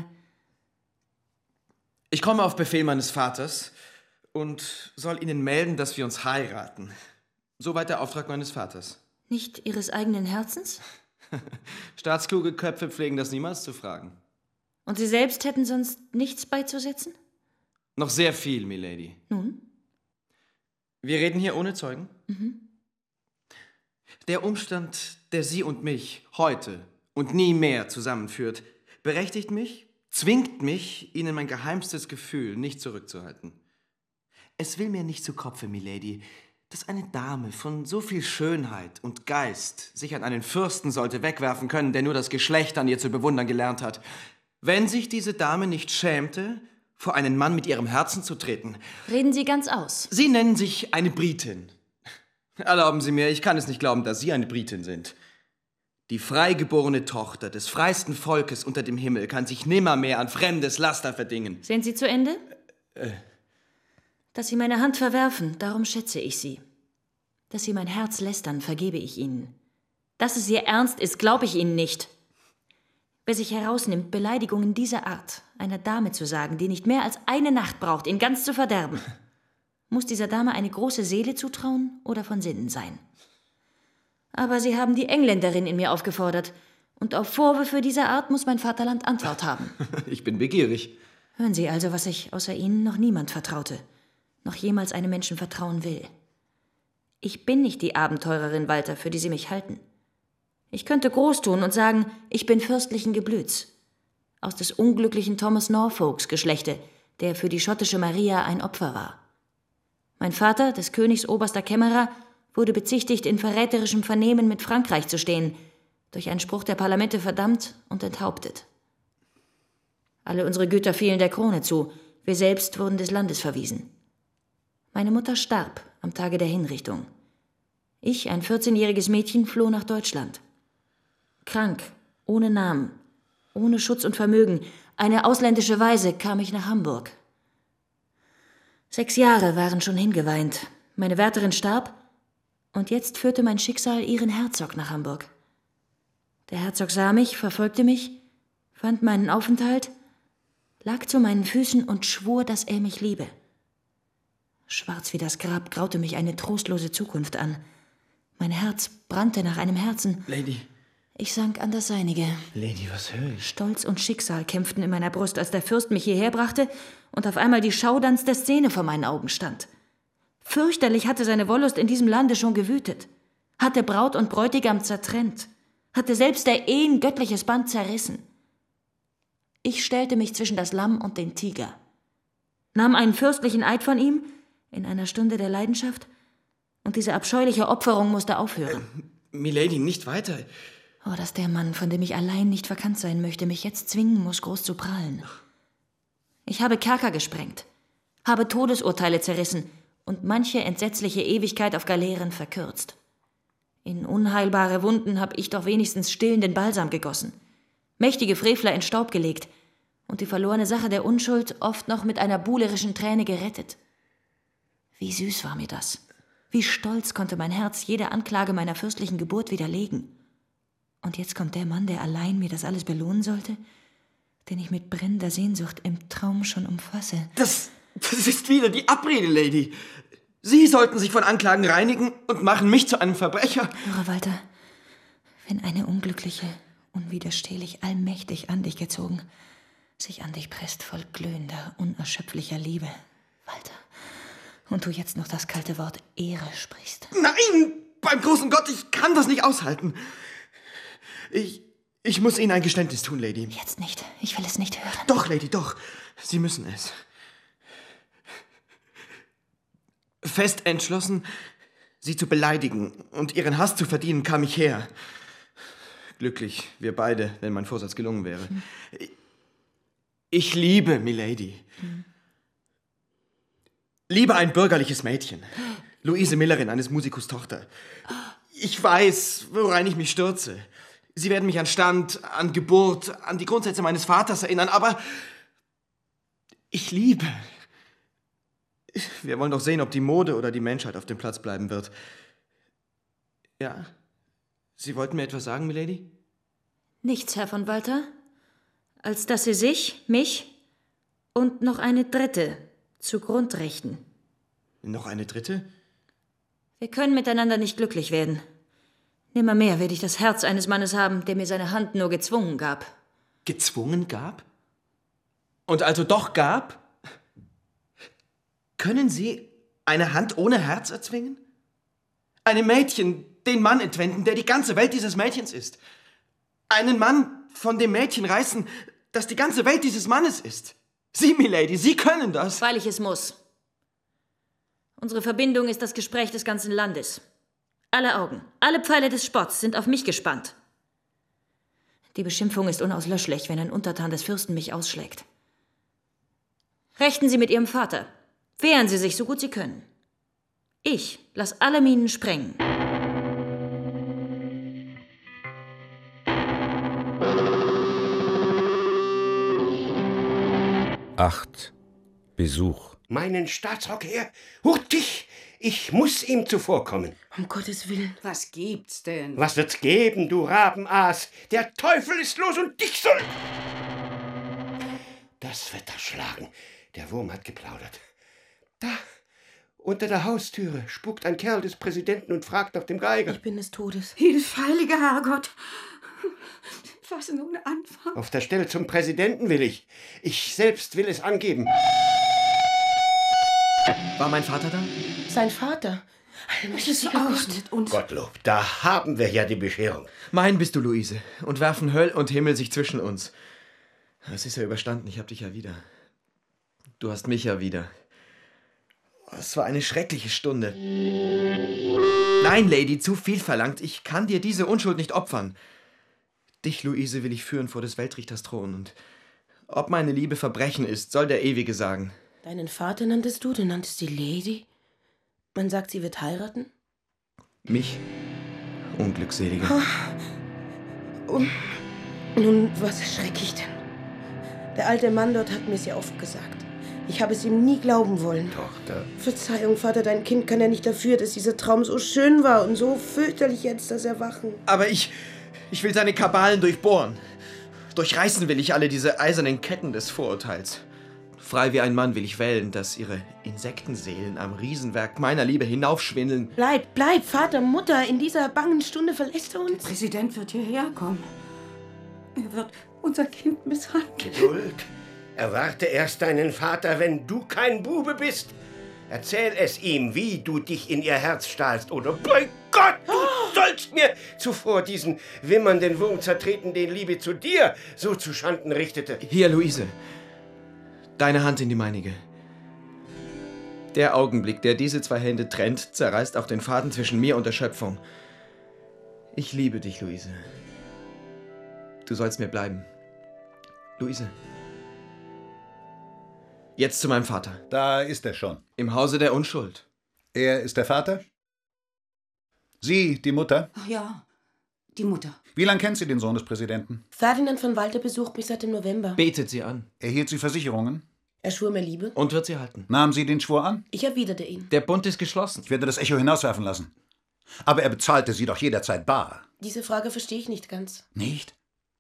Speaker 7: Ich komme auf Befehl meines Vaters und soll Ihnen melden, dass wir uns heiraten. Soweit der Auftrag meines Vaters.
Speaker 10: Nicht Ihres eigenen Herzens?
Speaker 7: Staatskluge Köpfe pflegen das niemals zu fragen.
Speaker 10: Und Sie selbst hätten sonst nichts beizusetzen?
Speaker 7: Noch sehr viel, Milady.
Speaker 10: Nun?
Speaker 7: Wir reden hier ohne Zeugen?
Speaker 10: Mhm.
Speaker 7: Der Umstand, der Sie und mich heute und nie mehr zusammenführt, berechtigt mich, zwingt mich, Ihnen mein geheimstes Gefühl nicht zurückzuhalten. Es will mir nicht zu Kopfe, Milady, dass eine Dame von so viel Schönheit und Geist sich an einen Fürsten sollte wegwerfen können, der nur das Geschlecht an ihr zu bewundern gelernt hat. Wenn sich diese Dame nicht schämte, vor einen Mann mit ihrem Herzen zu treten.
Speaker 10: Reden Sie ganz aus.
Speaker 7: Sie nennen sich eine Britin. Erlauben Sie mir, ich kann es nicht glauben, dass Sie eine Britin sind. Die freigeborene Tochter des freisten Volkes unter dem Himmel kann sich nimmermehr an fremdes Laster verdingen.
Speaker 10: Sind Sie zu Ende? Dass Sie meine Hand verwerfen, darum schätze ich Sie. Dass Sie mein Herz lästern, vergebe ich Ihnen. Dass es Ihr Ernst ist, glaube ich Ihnen nicht. Wer sich herausnimmt, Beleidigungen dieser Art einer Dame zu sagen, die nicht mehr als eine Nacht braucht, ihn ganz zu verderben, muss dieser Dame eine große Seele zutrauen oder von Sinnen sein. Aber Sie haben die Engländerin in mir aufgefordert, und auf Vorwürfe dieser Art muss mein Vaterland Antwort haben.
Speaker 7: Ich bin begierig.
Speaker 10: Hören Sie also, was ich außer Ihnen noch niemand vertraute, noch jemals einem Menschen vertrauen will. Ich bin nicht die Abenteurerin, Walter, für die Sie mich halten. Ich könnte groß tun und sagen, ich bin fürstlichen Geblüts, aus des unglücklichen Thomas Norfolks Geschlechte, der für die schottische Maria ein Opfer war. Mein Vater, des Königs oberster Kämmerer, wurde bezichtigt, in verräterischem Vernehmen mit Frankreich zu stehen, durch einen Spruch der Parlamente verdammt und enthauptet. Alle unsere Güter fielen der Krone zu, wir selbst wurden des Landes verwiesen. Meine Mutter starb am Tage der Hinrichtung. Ich, ein 14-jähriges Mädchen, floh nach Deutschland. Krank, ohne Namen, ohne Schutz und Vermögen, eine ausländische Waise, kam ich nach Hamburg. 6 Jahre waren schon hingeweint. Meine Wärterin starb und jetzt führte mein Schicksal ihren Herzog nach Hamburg. Der Herzog sah mich, verfolgte mich, fand meinen Aufenthalt, lag zu meinen Füßen und schwor, dass er mich liebe. Schwarz wie das Grab graute mich eine trostlose Zukunft an. Mein Herz brannte nach einem Herzen.
Speaker 7: Lady.
Speaker 10: Ich sank an das seinige.
Speaker 7: Lady, was höre ich?
Speaker 10: Stolz und Schicksal kämpften in meiner Brust, als der Fürst mich hierher brachte und auf einmal die schauderndste Szene vor meinen Augen stand. Fürchterlich hatte seine Wollust in diesem Lande schon gewütet, hatte Braut und Bräutigam zertrennt, hatte selbst der Ehen göttliches Band zerrissen. Ich stellte mich zwischen das Lamm und den Tiger, nahm einen fürstlichen Eid von ihm in einer Stunde der Leidenschaft, und diese abscheuliche Opferung musste aufhören.
Speaker 7: Milady, nicht weiter.
Speaker 10: Oh, dass der Mann, von dem ich allein nicht verkannt sein möchte, mich jetzt zwingen muss, groß zu prahlen. Ich habe Kerker gesprengt, habe Todesurteile zerrissen und manche entsetzliche Ewigkeit auf Galeeren verkürzt. In unheilbare Wunden habe ich doch wenigstens stillenden Balsam gegossen, mächtige Frevler in Staub gelegt und die verlorene Sache der Unschuld oft noch mit einer buhlerischen Träne gerettet. Wie süß war mir das. Wie stolz konnte mein Herz jede Anklage meiner fürstlichen Geburt widerlegen. Und jetzt kommt der Mann, der allein mir das alles belohnen sollte, den ich mit brennender Sehnsucht im Traum schon umfasse.
Speaker 7: Das ist wieder die Abrede, Lady. Sie sollten sich von Anklagen reinigen und machen mich zu einem Verbrecher.
Speaker 10: Höre, Walter, wenn eine Unglückliche, unwiderstehlich, allmächtig an dich gezogen, sich an dich presst voll glühender, unerschöpflicher Liebe, Walter, und du jetzt noch das kalte Wort Ehre sprichst.
Speaker 7: Nein, beim großen Gott, ich kann das nicht aushalten. Ich muss Ihnen ein Geständnis tun, Lady.
Speaker 10: Jetzt nicht. Ich will es nicht hören.
Speaker 7: Doch, Lady, doch. Sie müssen es. Fest entschlossen, Sie zu beleidigen und Ihren Hass zu verdienen, kam ich her. Glücklich, wir beide, wenn mein Vorsatz gelungen wäre. Ich liebe Milady. Liebe ein bürgerliches Mädchen. Luise Millerin, eines Musikus Tochter. Ich weiß, worein ich mich stürze. Sie werden mich an Stand, an Geburt, an die Grundsätze meines Vaters erinnern, aber ich liebe. Wir wollen doch sehen, ob die Mode oder die Menschheit auf dem Platz bleiben wird. Ja? Sie wollten mir etwas sagen, Milady?
Speaker 10: Nichts, Herr von Walter, als dass Sie sich, mich und noch eine dritte zugrund richten.
Speaker 7: Noch eine dritte?
Speaker 10: Wir können miteinander nicht glücklich werden. Nimmermehr werde ich das Herz eines Mannes haben, der mir seine Hand nur gezwungen gab.
Speaker 7: Gezwungen gab? Und also doch gab? Können Sie eine Hand ohne Herz erzwingen? Einem Mädchen den Mann entwenden, der die ganze Welt dieses Mädchens ist. Einen Mann von dem Mädchen reißen, das die ganze Welt dieses Mannes ist. Sie, Milady, Sie können das.
Speaker 10: Weil ich es muss. Unsere Verbindung ist das Gespräch des ganzen Landes. Alle Augen, alle Pfeile des Spotts sind auf mich gespannt. Die Beschimpfung ist unauslöschlich, wenn ein Untertan des Fürsten mich ausschlägt. Rechten Sie mit Ihrem Vater. Wehren Sie sich, so gut Sie können. Ich lass alle Minen sprengen.
Speaker 3: Acht. Besuch.
Speaker 4: Meinen Staatsrock her, hurtig! Ich muss ihm zuvorkommen.
Speaker 1: Um Gottes Willen.
Speaker 5: Was gibt's denn?
Speaker 4: Was wird's geben, du Rabenaas? Der Teufel ist los und dich soll... Das Wetter schlagen. Der Wurm hat geplaudert. Da, unter der Haustüre, spukt ein Kerl des Präsidenten und fragt nach dem Geiger.
Speaker 1: Ich bin des Todes.
Speaker 5: Hilf, heiliger Herrgott! Was nun anfangen?
Speaker 4: Auf der Stelle zum Präsidenten will ich. Ich selbst will es angeben.
Speaker 7: War mein Vater da?
Speaker 1: Sein Vater. Allmächtiger Gott.
Speaker 5: Und
Speaker 4: Gottlob, da haben wir ja die Bescherung.
Speaker 7: Mein bist du, Luise, und werfen Höll und Himmel sich zwischen uns. Es ist ja überstanden, ich hab dich ja wieder. Du hast mich ja wieder. Es war eine schreckliche Stunde. Nein, Lady, zu viel verlangt. Ich kann dir diese Unschuld nicht opfern. Dich, Luise, will ich führen vor des Weltrichters Thron. Und ob meine Liebe Verbrechen ist, soll der Ewige sagen.
Speaker 1: Deinen Vater nanntest du die Lady? Man sagt, sie wird heiraten?
Speaker 7: Mich? Unglückselige.
Speaker 1: Und nun, was erschrecke ich denn? Der alte Mann dort hat mir es ja oft gesagt. Ich habe es ihm nie glauben wollen.
Speaker 4: Tochter.
Speaker 1: Verzeihung, Vater, dein Kind kann ja nicht dafür, dass dieser Traum so schön war und so fürchterlich jetzt das Erwachen.
Speaker 7: Aber ich will seine Kabalen durchbohren. Durchreißen will ich alle diese eisernen Ketten des Vorurteils. Frei wie ein Mann will ich wählen, dass ihre Insektenseelen am Riesenwerk meiner Liebe hinaufschwindeln.
Speaker 1: Bleib, Vater, Mutter, in dieser bangen Stunde verlässt er uns.
Speaker 5: Der Präsident wird hierher kommen. Er wird unser Kind misshandeln.
Speaker 4: Geduld. Erwarte erst deinen Vater, wenn du kein Bube bist. Erzähl es ihm, wie du dich in ihr Herz stahlst, oder bei Gott, du sollst mir zuvor diesen wimmernden Wurm zertreten, den Liebe zu dir so zu Schanden richtete.
Speaker 7: Hier, Luise. Deine Hand in die meinige. Der Augenblick, der diese zwei Hände trennt, zerreißt auch den Faden zwischen mir und der Schöpfung. Ich liebe dich, Luise. Du sollst mir bleiben. Luise. Jetzt zu meinem Vater.
Speaker 8: Da ist er schon.
Speaker 7: Im Hause der Unschuld.
Speaker 8: Er ist der Vater? Sie, die Mutter?
Speaker 5: Ach ja, die Mutter.
Speaker 8: Wie lange kennt sie den Sohn des Präsidenten?
Speaker 1: Ferdinand von Walter besucht mich seit dem November.
Speaker 7: Betet sie an.
Speaker 8: Erhielt sie Versicherungen?
Speaker 1: Er schwur mir Liebe.
Speaker 7: Und wird sie halten.
Speaker 8: Nahm sie den Schwur an?
Speaker 1: Ich erwiderte ihn.
Speaker 7: Der Bund ist geschlossen.
Speaker 8: Ich werde das Echo hinauswerfen lassen. Aber er bezahlte sie doch jederzeit bar.
Speaker 1: Diese Frage verstehe ich nicht ganz.
Speaker 8: Nicht?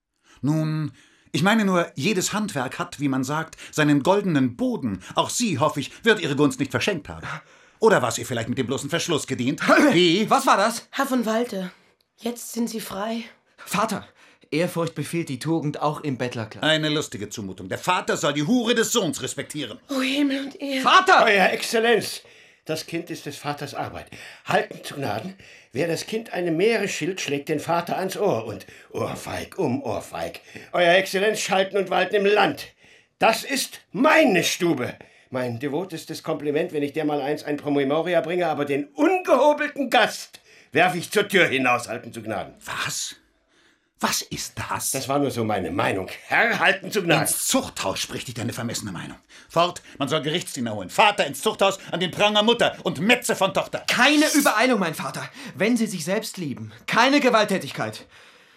Speaker 8: Nun, ich meine nur, jedes Handwerk hat, wie man sagt, seinen goldenen Boden. Auch sie, hoffe ich, wird ihre Gunst nicht verschenkt haben. Oder war es ihr vielleicht mit dem bloßen Verschluss gedient? Wie?
Speaker 7: Was war das?
Speaker 1: Herr von Walter, jetzt sind Sie frei.
Speaker 7: Vater, Ehrfurcht befiehlt die Tugend auch im Bettlerkleid.
Speaker 8: Eine lustige Zumutung. Der Vater soll die Hure des Sohns respektieren.
Speaker 1: Oh Himmel und Erde.
Speaker 7: Vater!
Speaker 4: Euer Exzellenz, das Kind ist des Vaters Arbeit. Halten zu Gnaden, wer das Kind einem Meere schilt, schlägt den Vater ans Ohr und Ohrfeig um Ohrfeig. Euer Exzellenz schalten und walten im Land. Das ist meine Stube. Mein devotestes Kompliment, wenn ich dermaleins ein Promemoria bringe, aber den ungehobelten Gast werfe ich zur Tür hinaus, halten zu Gnaden.
Speaker 8: Was? Was ist das?
Speaker 4: Das war nur so meine Meinung. Herr, halten zu Gnaden.
Speaker 8: Ins Zuchthaus spricht dich deine vermessene Meinung. Fort, man soll Gerichtsdiener holen. Vater ins Zuchthaus, an den Pranger Mutter und Metze von Tochter.
Speaker 7: Keine Übereilung, mein Vater. Wenn Sie sich selbst lieben. Keine Gewalttätigkeit.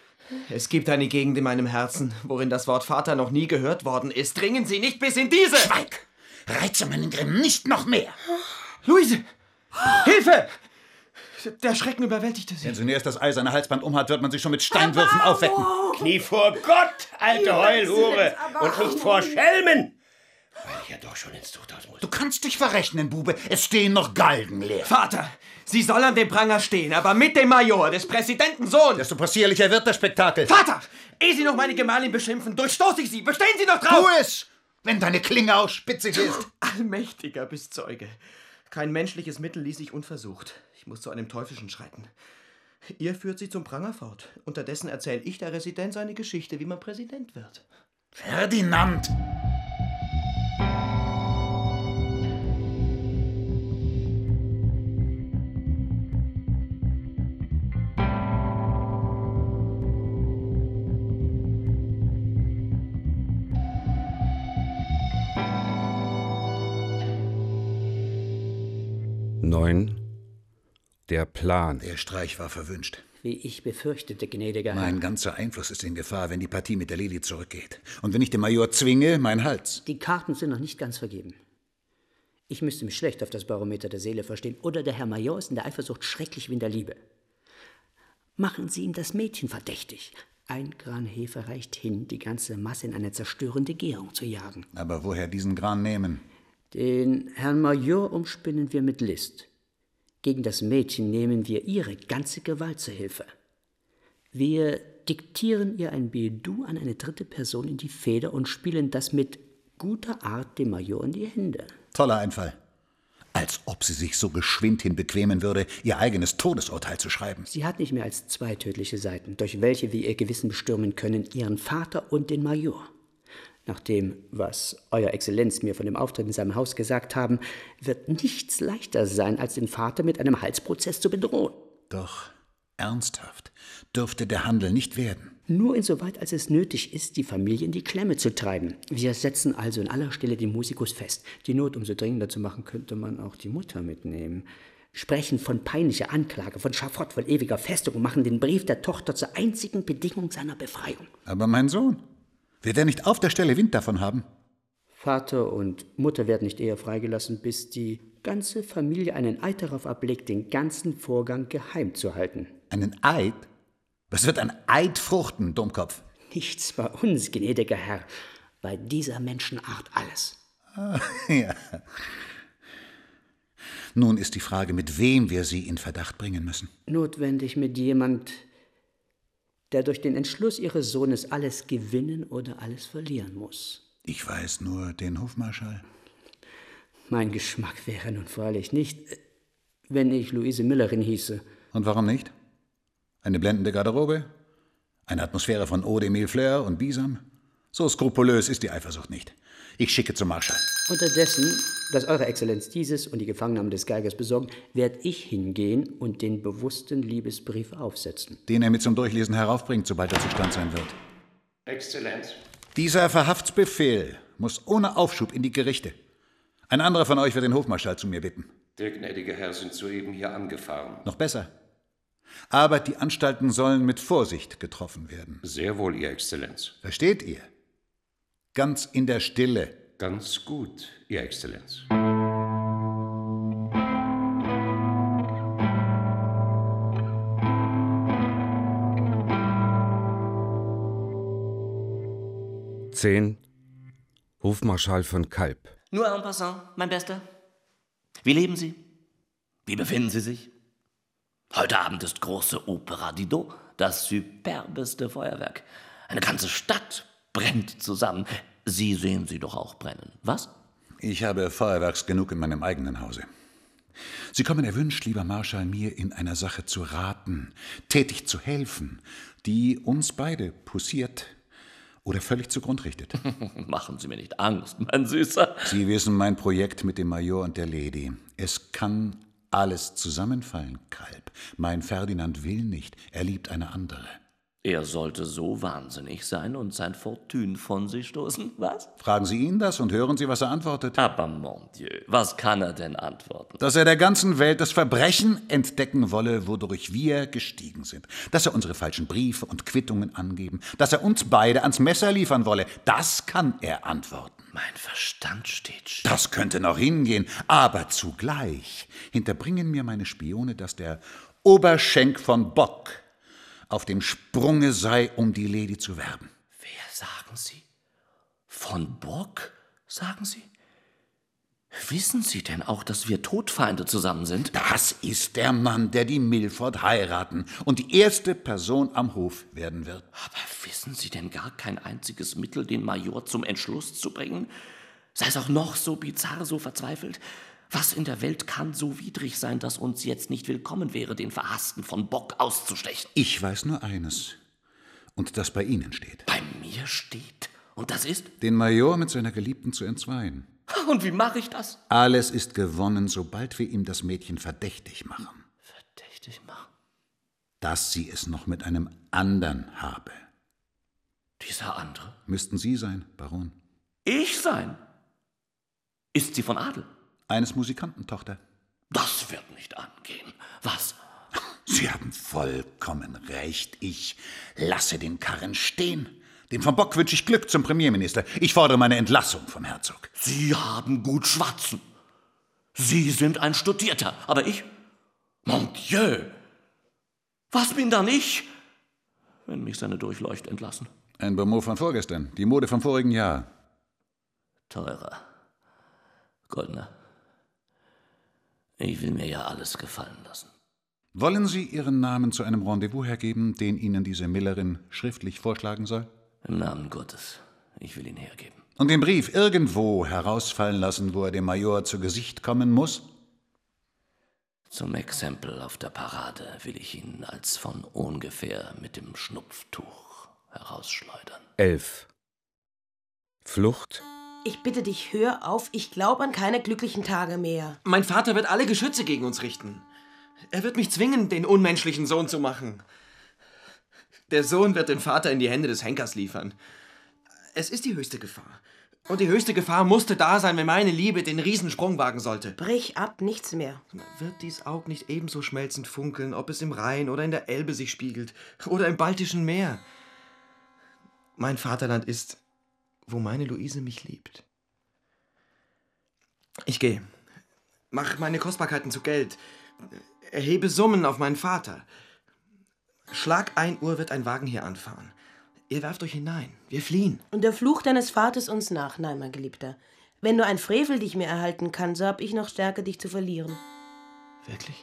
Speaker 7: Es gibt eine Gegend in meinem Herzen, worin das Wort Vater noch nie gehört worden ist. Dringen Sie nicht bis in diese!
Speaker 8: Schweig! Reize meinen Grimm nicht noch mehr!
Speaker 7: Luise! Hilfe! Der Schrecken überwältigte sie.
Speaker 8: Wenn sie nur erst das eiserne Halsband umhat, wird man sie schon mit Steinwürfen aufwecken.
Speaker 4: Knie vor Gott, alte Heulhure, und nicht vor Schelmen! Weil ich ja doch schon ins Zuchthaus muss.
Speaker 8: Du kannst dich verrechnen, Bube. Es stehen noch Galgen leer.
Speaker 7: Vater, sie soll an dem Pranger stehen, aber mit dem Major, des Präsidenten Sohn.
Speaker 8: Desto possierlicher wird das Spektakel.
Speaker 7: Vater, ehe Sie noch meine Gemahlin beschimpfen, durchstoße ich Sie. Bestehen Sie noch drauf!
Speaker 8: Tu es, wenn deine Klinge auch spitzig ist.
Speaker 7: Allmächtiger bist Zeuge. Kein menschliches Mittel ließ ich unversucht. Ich muss zu einem Teuflischen schreiten. Ihr führt sie zum Pranger fort. Unterdessen erzähle ich der Residenz eine Geschichte, wie man Präsident wird.
Speaker 8: Ferdinand!
Speaker 3: Der Plan.
Speaker 8: Der Streich war verwünscht.
Speaker 6: Wie ich befürchtete, gnädiger Herr.
Speaker 8: Mein ganzer Einfluss ist in Gefahr, wenn die Partie mit der Lili zurückgeht. Und wenn ich den Major zwinge, mein Hals.
Speaker 6: Die Karten sind noch nicht ganz vergeben. Ich müsste mich schlecht auf das Barometer der Seele verstehen. Oder der Herr Major ist in der Eifersucht schrecklich wie in der Liebe. Machen Sie ihm das Mädchen verdächtig. 1 Gran Hefe reicht hin, die ganze Masse in eine zerstörende Gärung zu jagen.
Speaker 8: Aber woher diesen Gran nehmen?
Speaker 6: Den Herrn Major umspinnen wir mit List. Gegen das Mädchen nehmen wir Ihre ganze Gewalt zur Hilfe. Wir diktieren ihr ein Billet-doux an eine dritte Person in die Feder und spielen das mit guter Art dem Major in die Hände.
Speaker 8: Toller Einfall. Als ob sie sich so geschwind hin bequemen würde, ihr eigenes Todesurteil zu schreiben.
Speaker 6: Sie hat nicht mehr als 2 tödliche Seiten, durch welche wir ihr Gewissen bestürmen können, ihren Vater und den Major. Nach dem, was Euer Exzellenz mir von dem Auftritt in seinem Haus gesagt haben, wird nichts leichter sein, als den Vater mit einem Halsprozess zu bedrohen.
Speaker 8: Doch ernsthaft dürfte der Handel nicht werden.
Speaker 6: Nur insoweit, als es nötig ist, die Familie in die Klemme zu treiben. Wir setzen also in aller Stille den Musikus fest. Die Not umso dringender zu machen, könnte man auch die Mutter mitnehmen. Sprechen von peinlicher Anklage, von Schafott, von ewiger Festung und machen den Brief der Tochter zur einzigen Bedingung seiner Befreiung.
Speaker 8: Aber mein Sohn, wird er nicht auf der Stelle Wind davon haben?
Speaker 6: Vater und Mutter werden nicht eher freigelassen, bis die ganze Familie einen Eid darauf ablegt, den ganzen Vorgang geheim zu halten.
Speaker 8: Einen Eid? Was wird ein Eid fruchten, Dummkopf?
Speaker 6: Nichts bei uns, gnädiger Herr. Bei dieser Menschenart alles.
Speaker 8: Ah, ja. Nun ist die Frage, mit wem wir sie in Verdacht bringen müssen.
Speaker 6: Notwendig mit jemand, der durch den Entschluss Ihres Sohnes alles gewinnen oder alles verlieren muss.
Speaker 8: Ich weiß nur den Hofmarschall.
Speaker 6: Mein Geschmack wäre nun freilich nicht, wenn ich Luise Müllerin hieße.
Speaker 8: Und warum nicht? Eine blendende Garderobe? Eine Atmosphäre von Eau de Millefleur und Bisam? So skrupulös ist die Eifersucht nicht. Ich schicke zum Marschall.
Speaker 6: Unterdessen, dass Eure Exzellenz dieses und die Gefangennahme des Geigers besorgen, werde ich hingehen und den bewussten Liebesbrief aufsetzen.
Speaker 8: Den er mit zum Durchlesen heraufbringt, sobald er zustand sein wird.
Speaker 11: Exzellenz.
Speaker 8: Dieser Verhaftsbefehl muss ohne Aufschub in die Gerichte. Ein anderer von euch wird den Hofmarschall zu mir bitten.
Speaker 11: Der gnädige Herr sind soeben hier angefahren.
Speaker 8: Noch besser. Aber die Anstalten sollen mit Vorsicht getroffen werden.
Speaker 11: Sehr wohl, Ihr Exzellenz.
Speaker 8: Versteht ihr? Ganz in der Stille.
Speaker 11: Ganz gut, Ihr Exzellenz.
Speaker 3: Zehn. Hofmarschall von Kalb.
Speaker 9: Nur en passant, mein Bester. Wie leben Sie? Wie befinden Sie sich? Heute Abend ist große Opera Didot, das superbeste Feuerwerk. Eine ganze Stadt brennt zusammen. Sie sehen sie doch auch brennen, was?
Speaker 8: Ich habe Feuerwerks genug in meinem eigenen Hause. Sie kommen erwünscht, lieber Marschall, mir in einer Sache zu raten, tätig zu helfen, die uns beide poussiert oder völlig zugrund richtet.
Speaker 9: Machen Sie mir nicht Angst, mein Süßer.
Speaker 8: Sie wissen mein Projekt mit dem Major und der Lady. Es kann alles zusammenfallen, Kalb. Mein Ferdinand will nicht, er liebt eine andere.
Speaker 9: Er sollte so wahnsinnig sein und sein Fortune von sich stoßen, was?
Speaker 8: Fragen Sie ihn das und hören Sie, was er antwortet.
Speaker 9: Aber mon Dieu, was kann er denn antworten?
Speaker 8: Dass er der ganzen Welt das Verbrechen entdecken wolle, wodurch wir gestiegen sind. Dass er unsere falschen Briefe und Quittungen angeben. Dass er uns beide ans Messer liefern wolle. Das kann er antworten.
Speaker 9: Mein Verstand steht still.
Speaker 8: Das könnte noch hingehen. Aber zugleich hinterbringen mir meine Spione, dass der Oberschenk von Bock auf dem Sprunge sei, um die Lady zu werben.
Speaker 9: Wer sagen Sie? Von Bock, sagen Sie? Wissen Sie denn auch, dass wir Todfeinde zusammen sind?
Speaker 8: Das ist der Mann, der die Milford heiraten und die erste Person am Hof werden wird.
Speaker 9: Aber wissen Sie denn gar kein einziges Mittel, den Major zum Entschluss zu bringen? Sei es auch noch so bizarr, so verzweifelt? Was in der Welt kann so widrig sein, dass uns jetzt nicht willkommen wäre, den Verhassten von Bock auszustechen?
Speaker 8: Ich weiß nur eines. Und das bei Ihnen steht.
Speaker 9: Bei mir steht? Und das ist?
Speaker 8: Den Major mit seiner Geliebten zu entzweien.
Speaker 9: Und wie mache ich das?
Speaker 8: Alles ist gewonnen, sobald wir ihm das Mädchen verdächtig machen.
Speaker 9: Verdächtig machen?
Speaker 8: Dass sie es noch mit einem anderen habe.
Speaker 9: Dieser andere?
Speaker 8: Müssten Sie sein, Baron.
Speaker 9: Ich sein? Ist sie von Adel?
Speaker 8: Eines Musikantentochter.
Speaker 9: Das wird nicht angehen. Was?
Speaker 8: Sie haben vollkommen recht. Ich lasse den Karren stehen. Dem von Bock wünsche ich Glück zum Premierminister. Ich fordere meine Entlassung vom Herzog.
Speaker 9: Sie haben gut schwatzen. Sie sind ein Studierter. Aber ich? Mon Dieu! Was bin dann ich, wenn mich seine Durchleucht entlassen?
Speaker 8: Ein Bonmot von vorgestern. Die Mode vom vorigen Jahr.
Speaker 9: Teurer. Goldener. Ich will mir ja alles gefallen lassen.
Speaker 8: Wollen Sie Ihren Namen zu einem Rendezvous hergeben, den Ihnen diese Millerin schriftlich vorschlagen soll?
Speaker 9: Im Namen Gottes. Ich will ihn hergeben.
Speaker 8: Und den Brief irgendwo herausfallen lassen, wo er dem Major zu Gesicht kommen muss?
Speaker 9: Zum Exempel auf der Parade will ich ihn als von ungefähr mit dem Schnupftuch herausschleudern.
Speaker 3: 11. Flucht?
Speaker 1: Ich bitte dich, hör auf. Ich glaube an keine glücklichen Tage mehr.
Speaker 7: Mein Vater wird alle Geschütze gegen uns richten. Er wird mich zwingen, den unmenschlichen Sohn zu machen. Der Sohn wird den Vater in die Hände des Henkers liefern. Es ist die höchste Gefahr. Und die höchste Gefahr musste da sein, wenn meine Liebe den Riesensprung wagen sollte.
Speaker 1: Brich ab, nichts mehr.
Speaker 7: Wird dies Aug nicht ebenso schmelzend funkeln, ob es im Rhein oder in der Elbe sich spiegelt oder im Baltischen Meer? Mein Vaterland ist, wo meine Luise mich liebt. Ich gehe. Mach meine Kostbarkeiten zu Geld. Erhebe Summen auf meinen Vater. Schlag 1 Uhr wird ein Wagen hier anfahren. Ihr werft euch hinein. Wir fliehen.
Speaker 1: Und der Fluch deines Vaters uns nach. Nein, mein Geliebter. Wenn nur ein Frevel dich mir erhalten kann, so hab ich noch Stärke, dich zu verlieren.
Speaker 7: Wirklich?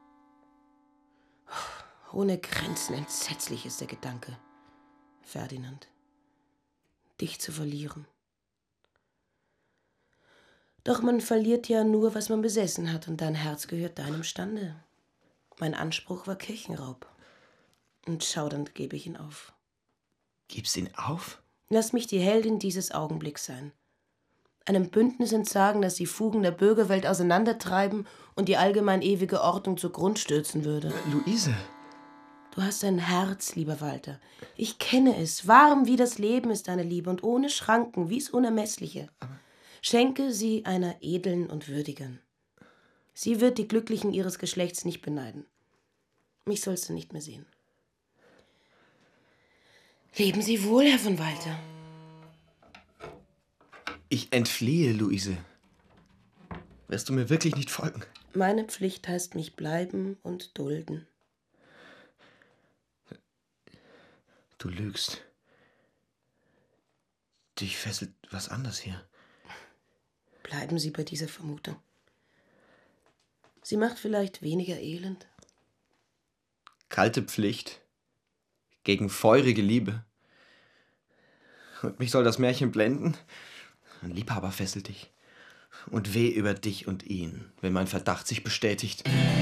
Speaker 1: Ohne Grenzen entsetzlich ist der Gedanke, Ferdinand. Dich zu verlieren. Doch man verliert ja nur, was man besessen hat, und dein Herz gehört deinem Stande. Mein Anspruch war Kirchenraub. Und schaudernd gebe ich ihn auf.
Speaker 7: Gibst ihn auf?
Speaker 1: Lass mich die Heldin dieses Augenblicks sein. Einem Bündnis entsagen, das die Fugen der Bürgerwelt auseinandertreiben und die allgemein ewige Ordnung zugrund stürzen würde.
Speaker 7: Luise!
Speaker 1: Du hast ein Herz, lieber Walter. Ich kenne es. Warm wie das Leben ist deine Liebe und ohne Schranken, wie's Unermessliche. Schenke sie einer edlen und würdigen. Sie wird die Glücklichen ihres Geschlechts nicht beneiden. Mich sollst du nicht mehr sehen. Leben Sie wohl, Herr von Walter.
Speaker 7: Ich entfliehe, Luise. Wirst du mir wirklich nicht folgen?
Speaker 1: Meine Pflicht heißt mich bleiben und dulden.
Speaker 7: Du lügst. Dich fesselt was anderes hier.
Speaker 1: Bleiben Sie bei dieser Vermutung. Sie macht vielleicht weniger Elend.
Speaker 7: Kalte Pflicht gegen feurige Liebe. Und mich soll das Märchen blenden? Ein Liebhaber fesselt dich. Und weh über dich und ihn, wenn mein Verdacht sich bestätigt.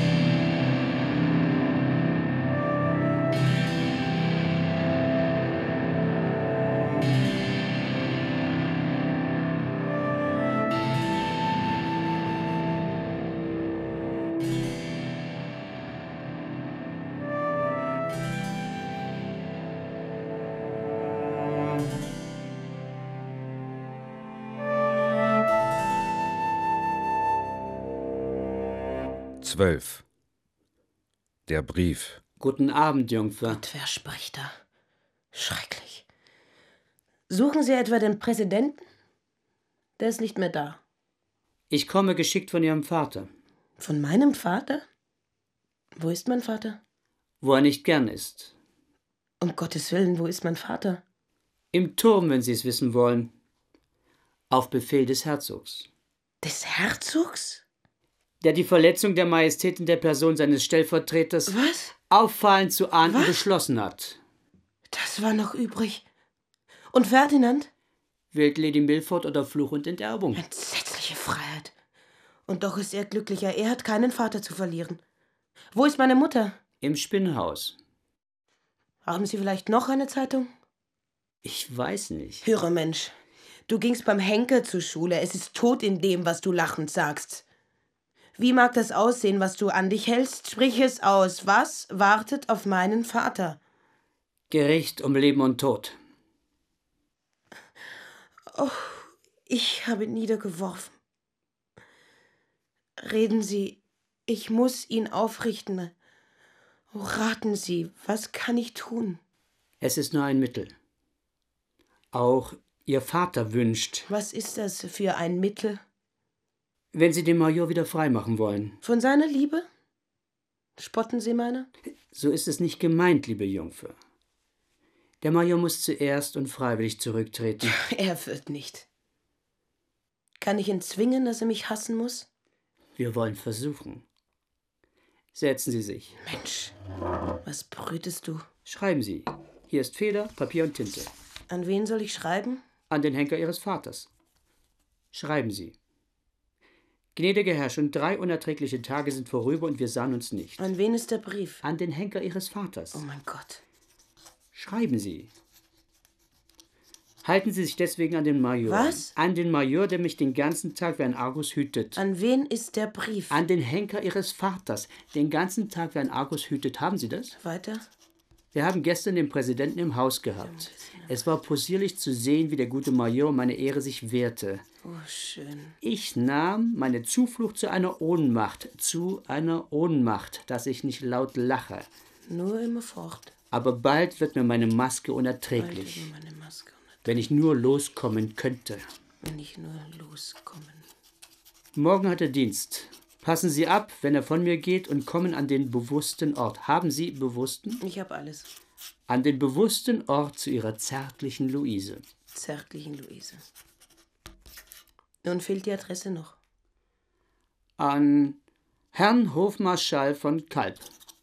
Speaker 3: Der Brief.
Speaker 6: Guten Abend, Jungfer.
Speaker 1: Gott, wer spricht da? Schrecklich. Suchen Sie etwa den Präsidenten? Der ist nicht mehr da.
Speaker 6: Ich komme geschickt von Ihrem Vater.
Speaker 1: Von meinem Vater? Wo ist mein Vater?
Speaker 6: Wo er nicht gern ist.
Speaker 1: Um Gottes Willen, wo ist mein Vater?
Speaker 6: Im Turm, wenn Sie es wissen wollen. Auf Befehl des Herzogs.
Speaker 1: Des Herzogs?
Speaker 6: Der die Verletzung der Majestät in der Person seines Stellvertreters auffallend zu ahnden beschlossen hat.
Speaker 1: Das war noch übrig. Und Ferdinand?
Speaker 6: Wählt Lady Milford oder Fluch und Enterbung.
Speaker 1: Entsetzliche Freiheit. Und doch ist er glücklicher. Er hat keinen Vater zu verlieren. Wo ist meine Mutter?
Speaker 6: Im Spinnhaus.
Speaker 1: Haben Sie vielleicht noch eine Zeitung?
Speaker 6: Ich weiß nicht.
Speaker 1: Höre, Mensch. Du gingst beim Henker zur Schule. Es ist tot in dem, was du lachend sagst. Wie mag das aussehen, was du an dich hältst? Sprich es aus. Was wartet auf meinen Vater?
Speaker 6: Gericht um Leben und Tod.
Speaker 1: Oh, ich habe niedergeworfen. Reden Sie, ich muss ihn aufrichten. Oh, raten Sie, was kann ich tun?
Speaker 6: Es ist nur ein Mittel. Auch Ihr Vater wünscht.
Speaker 1: Was ist das für ein Mittel?
Speaker 6: Wenn Sie den Major wieder freimachen wollen.
Speaker 1: Von seiner Liebe? Spotten Sie meiner?
Speaker 6: So ist es nicht gemeint, liebe Jungfer. Der Major muss zuerst und freiwillig zurücktreten.
Speaker 1: Er wird nicht. Kann ich ihn zwingen, dass er mich hassen muss?
Speaker 6: Wir wollen versuchen. Setzen Sie sich.
Speaker 1: Mensch, was brütest du?
Speaker 6: Schreiben Sie. Hier ist Feder, Papier und Tinte.
Speaker 1: An wen soll ich schreiben?
Speaker 6: An den Henker Ihres Vaters. Schreiben Sie. Gnädiger Herr, schon 3 unerträgliche Tage sind vorüber und wir sahen uns nicht.
Speaker 1: An wen ist der Brief?
Speaker 6: An den Henker Ihres Vaters.
Speaker 1: Oh mein Gott.
Speaker 6: Schreiben Sie. Halten Sie sich deswegen an den Major.
Speaker 1: Was?
Speaker 6: An den Major, der mich den ganzen Tag wie ein Argus hütet.
Speaker 1: An wen ist der Brief?
Speaker 6: An den Henker Ihres Vaters. Den ganzen Tag wie ein Argus hütet. Haben Sie das?
Speaker 1: Weiter?
Speaker 6: Wir haben gestern den Präsidenten im Haus gehabt. Es war possierlich zu sehen, wie der gute Major meine Ehre sich wehrte.
Speaker 1: Oh, schön.
Speaker 6: Ich nahm meine Zuflucht zu einer Ohnmacht, dass ich nicht laut lache.
Speaker 1: Nur immer fort.
Speaker 6: Aber bald wird mir meine Maske unerträglich. Wenn ich nur loskommen könnte.
Speaker 1: Wenn ich nur loskommen.
Speaker 6: Morgen hat er Dienst. Passen Sie ab, wenn er von mir geht, und kommen an den bewussten Ort. Haben Sie bewussten?
Speaker 1: Ich habe alles.
Speaker 6: An den bewussten Ort zu Ihrer zärtlichen Luise.
Speaker 1: Zärtlichen Luise. Nun fehlt die Adresse noch.
Speaker 6: An Herrn Hofmarschall von Kalb.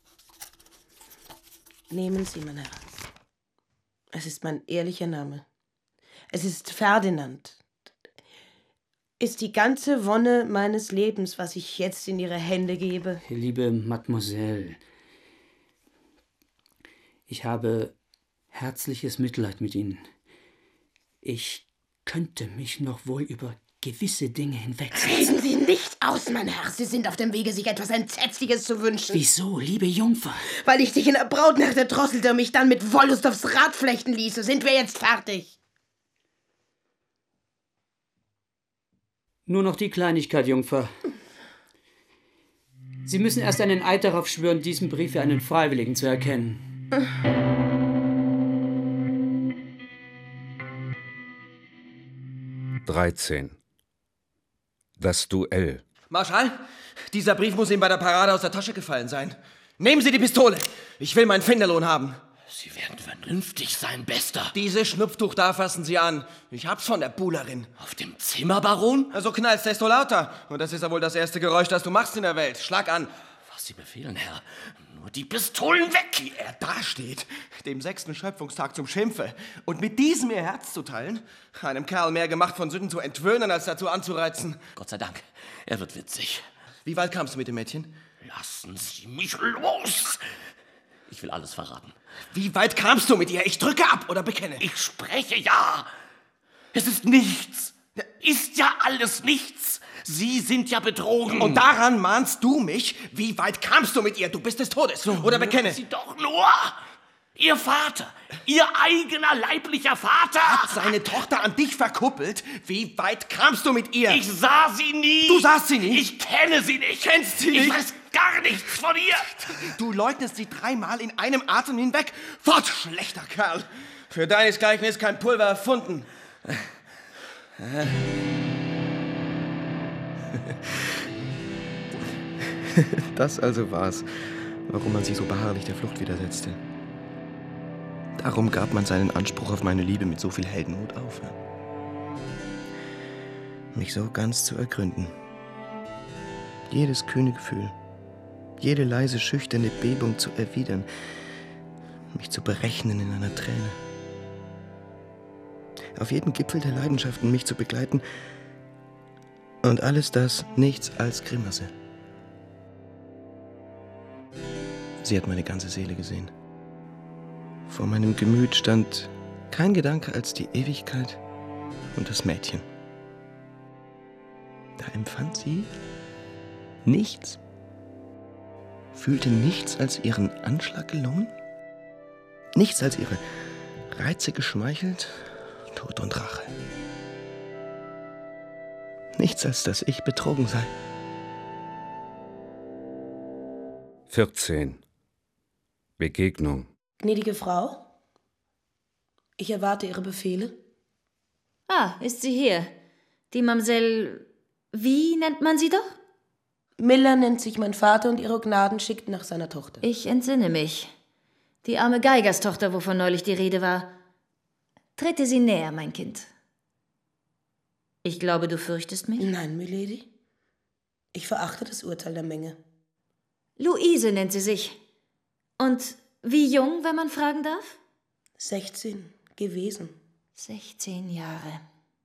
Speaker 1: Nehmen Sie, mein Herr. Es ist mein ehrlicher Name. Es ist Ferdinand. Ist die ganze Wonne meines Lebens, was ich jetzt in Ihre Hände gebe.
Speaker 6: Liebe Mademoiselle, ich habe herzliches Mitleid mit Ihnen. Ich könnte mich noch wohl über gewisse Dinge hinwegsetzen.
Speaker 1: Reden Sie nicht aus, mein Herr. Sie sind auf dem Wege, sich etwas Entsetzliches zu wünschen.
Speaker 6: Wieso, liebe Jungfer?
Speaker 1: Weil ich dich in der Brautnacht erdrosselte und mich dann mit Wollust aufs Rad flechten ließe. Sind wir jetzt fertig?
Speaker 6: Nur noch die Kleinigkeit, Jungfer. Sie müssen erst einen Eid darauf schwören, diesen Brief für einen Freiwilligen zu erkennen.
Speaker 3: 13. Das Duell.
Speaker 7: Marschall, dieser Brief muss Ihnen bei der Parade aus der Tasche gefallen sein. Nehmen Sie die Pistole. Ich will meinen Finderlohn haben.
Speaker 9: Sie werden vernünftig sein, Bester.
Speaker 7: Dieses Schnupftuch da fassen Sie an. Ich hab's von der Buhlerin.
Speaker 9: Auf dem Zimmer, Baron?
Speaker 7: Also knallst desto lauter. Und das ist ja wohl das erste Geräusch, das du machst in der Welt. Schlag an.
Speaker 9: Was Sie befehlen, Herr. Nur die Pistolen weg!
Speaker 7: Wie er dasteht, dem 6. Schöpfungstag zum Schimpfe. Und mit diesem ihr Herz zu teilen, einem Kerl mehr gemacht von Sünden zu entwöhnen, als dazu anzureizen.
Speaker 9: Gott sei Dank, er wird witzig.
Speaker 7: Wie weit kamst du mit dem Mädchen?
Speaker 9: Lassen Sie mich los! Ich will alles verraten.
Speaker 7: Wie weit kamst du mit ihr? Ich drücke ab oder bekenne.
Speaker 9: Ich spreche ja! Es ist nichts! Ist ja alles nichts! Sie sind ja betrogen!
Speaker 7: Und daran mahnst du mich? Wie weit kamst du mit ihr? Du bist des Todes! Oder bekenne!
Speaker 9: Sie doch nur! Ihr Vater! Ihr eigener leiblicher Vater!
Speaker 7: Hat seine Tochter an dich verkuppelt? Wie weit kamst du mit ihr?
Speaker 9: Ich sah sie nie!
Speaker 7: Du sahst sie nie?
Speaker 9: Ich kenne sie nicht!
Speaker 7: Kennst sie nicht?
Speaker 9: Ich weiß gar nichts von ihr!
Speaker 7: Du leugnest sie 3-mal in einem Atem hinweg. Fort, schlechter Kerl! Für deinesgleichen ist kein Pulver erfunden. Das also war's, warum man sich so beharrlich der Flucht widersetzte. Darum gab man seinen Anspruch auf meine Liebe mit so viel Heldenmut auf. Mich so ganz zu ergründen. Jedes kühne Gefühl, jede leise, schüchterne Bebung zu erwidern, mich zu berechnen in einer Träne. Auf jeden Gipfel der Leidenschaften mich zu begleiten und alles das nichts als Grimasse. Sie hat meine ganze Seele gesehen. Vor meinem Gemüt stand kein Gedanke als die Ewigkeit und das Mädchen. Da empfand sie nichts, fühlte nichts als ihren Anschlag gelungen, nichts als ihre Reize geschmeichelt, Tod und Rache. Nichts als dass ich betrogen sei.
Speaker 3: 14. Begegnung.
Speaker 1: Gnädige Frau, ich erwarte Ihre Befehle.
Speaker 10: Ah, ist sie hier. Die Mamsell... Wie nennt man sie doch?
Speaker 1: Miller nennt sich mein Vater und Ihre Gnaden schickt nach seiner Tochter.
Speaker 10: Ich entsinne mich. Die arme Geigerstochter, wovon neulich die Rede war. Trete sie näher, mein Kind. Ich glaube, du fürchtest mich?
Speaker 1: Nein, Milady. Ich verachte das Urteil der Menge.
Speaker 10: Luise nennt sie sich. Und wie jung, wenn man fragen darf?
Speaker 1: 16 gewesen.
Speaker 10: 16 Jahre.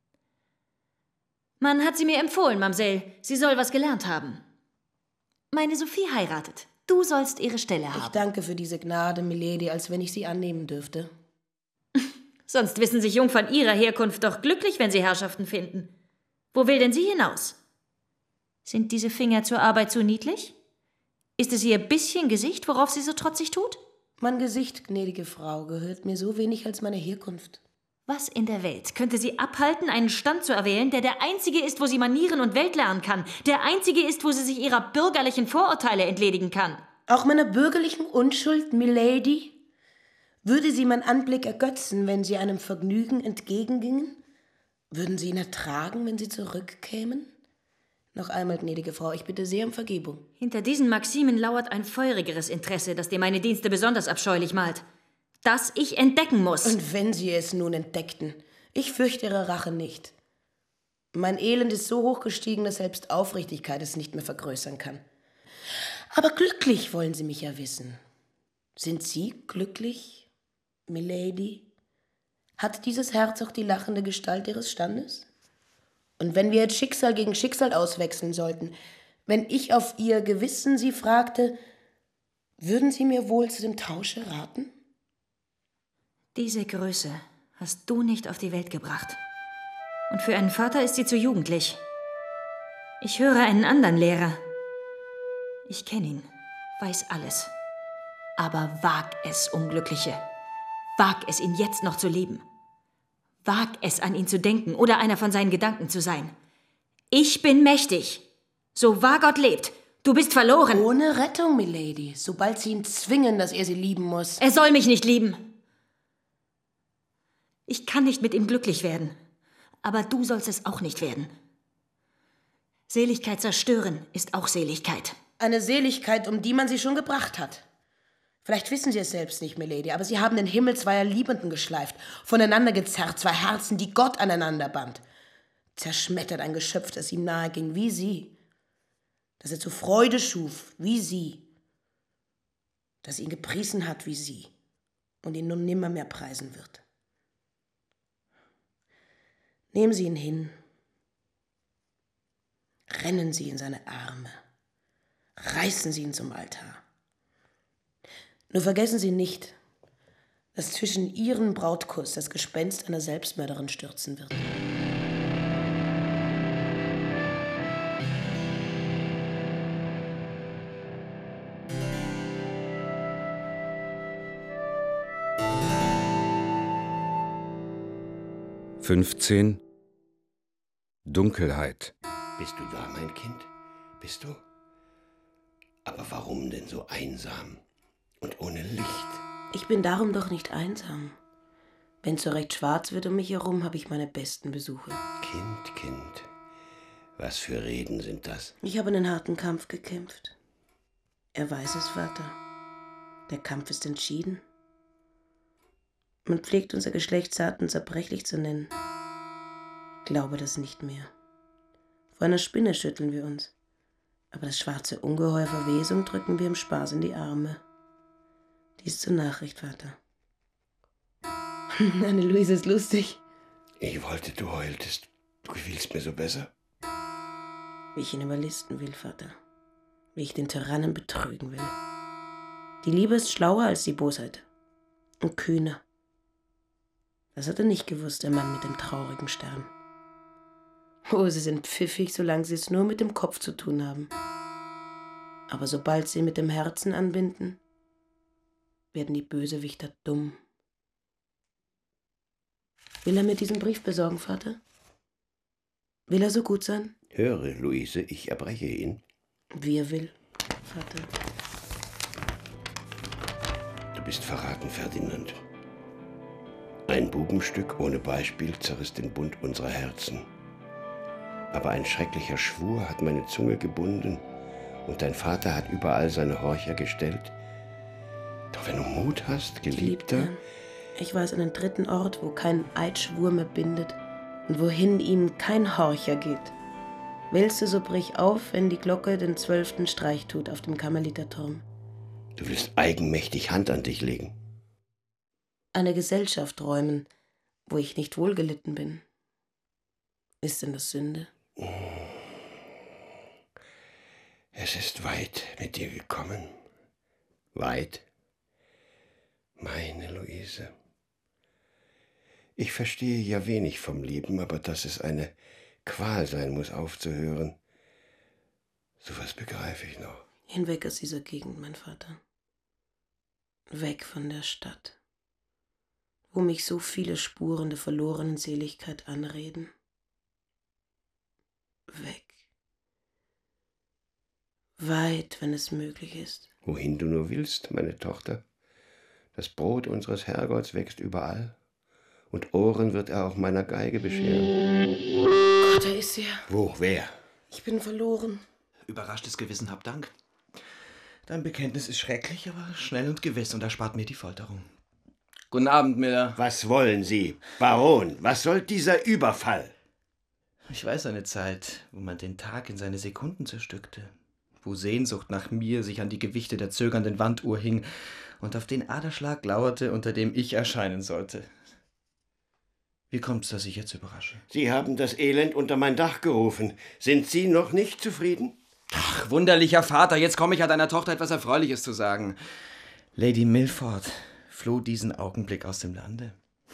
Speaker 10: Man hat sie mir empfohlen, Mamsell. Sie soll was gelernt haben. Meine Sophie heiratet. Du sollst ihre Stelle haben.
Speaker 1: Ich danke für diese Gnade, Milady, als wenn ich sie annehmen dürfte.
Speaker 10: Sonst wissen sich Jungfern ihrer Herkunft doch glücklich, wenn sie Herrschaften finden. Wo will denn sie hinaus? Sind diese Finger zur Arbeit zu niedlich? Ist es ihr bisschen Gesicht, worauf sie so trotzig tut?
Speaker 1: Mein Gesicht, gnädige Frau, gehört mir so wenig als meine Herkunft.
Speaker 10: Was in der Welt könnte sie abhalten, einen Stand zu erwählen, der der einzige ist, wo sie Manieren und Welt lernen kann, der einzige ist, wo sie sich ihrer bürgerlichen Vorurteile entledigen kann?
Speaker 1: Auch meiner bürgerlichen Unschuld, Milady? Würde sie mein Anblick ergötzen, wenn sie einem Vergnügen entgegengingen? Würden sie ihn ertragen, wenn sie zurückkämen? Noch einmal, gnädige Frau, ich bitte sehr um Vergebung.
Speaker 10: Hinter diesen Maximen lauert ein feurigeres Interesse, das dir meine Dienste besonders abscheulich malt. Das ich entdecken muss.
Speaker 1: Und wenn Sie es nun entdeckten, ich fürchte Ihre Rache nicht. Mein Elend ist so hoch gestiegen, dass selbst Aufrichtigkeit es nicht mehr vergrößern kann. Aber glücklich wollen Sie mich ja wissen. Sind Sie glücklich, Milady? Hat dieses Herz auch die lachende Gestalt Ihres Standes? Und wenn wir jetzt Schicksal gegen Schicksal auswechseln sollten, wenn ich auf Ihr Gewissen Sie fragte, würden Sie mir wohl zu dem Tausche raten?
Speaker 10: Diese Größe hast du nicht auf die Welt gebracht. Und für einen Vater ist sie zu jugendlich. Ich höre einen anderen Lehrer. Ich kenne ihn, weiß alles. Aber wag es, Unglückliche. Wag es, ihn jetzt noch zu lieben. Wag es, an ihn zu denken oder einer von seinen Gedanken zu sein. Ich bin mächtig. So wahr Gott lebt. Du bist verloren.
Speaker 1: Ohne Rettung, Milady. Sobald Sie ihn zwingen, dass er Sie lieben muss.
Speaker 10: Er soll mich nicht lieben. Ich kann nicht mit ihm glücklich werden. Aber du sollst es auch nicht werden. Seligkeit zerstören ist auch Seligkeit.
Speaker 1: Eine Seligkeit, um die man sie schon gebracht hat. Vielleicht wissen Sie es selbst nicht, Milady, aber Sie haben den Himmel zweier Liebenden geschleift, voneinander gezerrt, zwei Herzen, die Gott aneinander band. Zerschmettert ein Geschöpf, das ihm nahe ging, wie Sie. Das er zur Freude schuf, wie Sie. Das ihn gepriesen hat, wie Sie. Und ihn nun nimmermehr preisen wird. Nehmen Sie ihn hin. Rennen Sie in seine Arme. Reißen Sie ihn zum Altar. Nur vergessen Sie nicht, dass zwischen Ihren Brautkuss das Gespenst einer Selbstmörderin stürzen wird.
Speaker 3: »15. Dunkelheit.«
Speaker 4: Bist du da, mein Kind? Bist du? Aber warum denn so einsam und ohne Licht?
Speaker 1: Ich bin darum doch nicht einsam. Wenn es so recht schwarz wird um mich herum, habe ich meine besten Besuche.
Speaker 4: Kind, was für Reden sind das?
Speaker 1: Ich habe einen harten Kampf gekämpft. Er weiß es, Vater. Der Kampf ist entschieden. Man pflegt unser Geschlecht zart und zerbrechlich zu nennen. Glaube das nicht mehr. Vor einer Spinne schütteln wir uns. Aber das schwarze Ungeheuer Verwesung drücken wir im Spaß in die Arme. Dies zur Nachricht, Vater. Anne-Luise ist lustig.
Speaker 4: Ich wollte, du heultest. Du gefielst mir so besser.
Speaker 1: Wie ich ihn überlisten will, Vater. Wie ich den Tyrannen betrügen will. Die Liebe ist schlauer als die Bosheit. Und kühner. Das hat er nicht gewusst, der Mann mit dem traurigen Stern. Oh, sie sind pfiffig, solange sie es nur mit dem Kopf zu tun haben. Aber sobald sie mit dem Herzen anbinden, werden die Bösewichter dumm. Will er mir diesen Brief besorgen, Vater? Will er so gut sein?
Speaker 4: Höre, Luise, ich erbreche ihn.
Speaker 1: Wie er will, Vater.
Speaker 4: Du bist verraten, Ferdinand. Ein Bubenstück ohne Beispiel zerriss den Bund unserer Herzen. Aber ein schrecklicher Schwur hat meine Zunge gebunden und dein Vater hat überall seine Horcher gestellt. Doch wenn du Mut hast, Geliebter...
Speaker 1: Ich weiß einen dritten Ort, wo kein Eidschwur mehr bindet und wohin ihm kein Horcher geht. Willst du, so brich auf, wenn die Glocke den 12. Streich tut auf dem Karmeliterturm.
Speaker 4: Du willst eigenmächtig Hand an dich legen.
Speaker 1: Eine Gesellschaft räumen, wo ich nicht wohlgelitten bin. Ist denn das Sünde?
Speaker 4: Es ist weit mit dir gekommen. Weit. Meine Luise. Ich verstehe ja wenig vom Leben, aber dass es eine Qual sein muss, aufzuhören, sowas begreife ich noch.
Speaker 1: Hinweg aus dieser Gegend, mein Vater. Weg von der Stadt, wo mich so viele Spuren der verlorenen Seligkeit anreden. Weg. Weit, wenn es möglich ist.
Speaker 4: Wohin du nur willst, meine Tochter. Das Brot unseres Herrgotts wächst überall. Und Ohren wird er auch meiner Geige bescheren.
Speaker 1: Gott, da ist er.
Speaker 4: Wo, wer?
Speaker 1: Ich bin verloren.
Speaker 7: Überraschtes Gewissen, hab Dank. Dein Bekenntnis ist schrecklich, aber schnell und gewiss und erspart mir die Folterung. Guten Abend, Miller.
Speaker 4: Was wollen Sie? Baron, was soll dieser Überfall?
Speaker 7: Ich weiß eine Zeit, wo man den Tag in seine Sekunden zerstückte, wo Sehnsucht nach mir sich an die Gewichte der zögernden Wanduhr hing und auf den Aderschlag lauerte, unter dem ich erscheinen sollte. Wie kommt's, dass ich jetzt überrasche?
Speaker 4: Sie haben das Elend unter mein Dach gerufen. Sind Sie noch nicht zufrieden?
Speaker 7: Ach, wunderlicher Vater, jetzt komme ich an deiner Tochter etwas Erfreuliches zu sagen. Lady Milford floh diesen Augenblick aus dem Lande.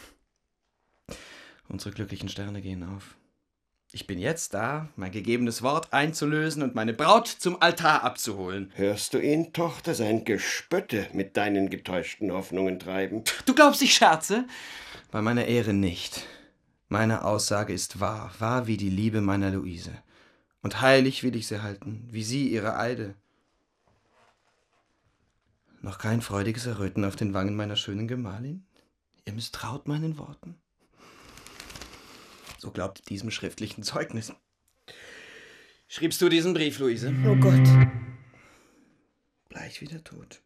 Speaker 7: Unsere glücklichen Sterne gehen auf. Ich bin jetzt da, mein gegebenes Wort einzulösen und meine Braut zum Altar abzuholen.
Speaker 4: Hörst du ihn, Tochter, sein Gespötte mit deinen getäuschten Hoffnungen treiben?
Speaker 7: Du glaubst, ich scherze? Bei meiner Ehre nicht. Meine Aussage ist wahr, wahr wie die Liebe meiner Luise. Und heilig will ich sie halten, wie sie ihre Eide. Noch kein freudiges Erröten auf den Wangen meiner schönen Gemahlin? Ihr misstraut meinen Worten? So glaubt diesem schriftlichen Zeugnis. Schriebst du diesen Brief, Luise?
Speaker 1: Oh Gott.
Speaker 7: Bleich wie der Tod.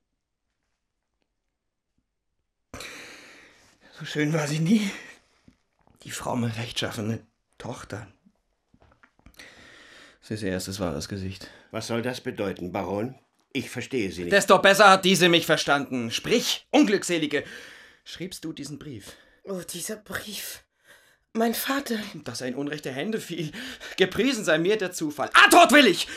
Speaker 7: So schön war sie nie. Die fromme, rechtschaffene Tochter. Sie ist ihr erstes wahres Gesicht.
Speaker 4: Was soll das bedeuten, Baron? Ich verstehe Sie nicht.
Speaker 7: Desto besser hat diese mich verstanden. Sprich, Unglückselige. Schriebst du diesen Brief?
Speaker 1: Oh, dieser Brief. Mein Vater.
Speaker 7: Dass er in unrechte Hände fiel. Gepriesen sei mir der Zufall. Antwort will ich!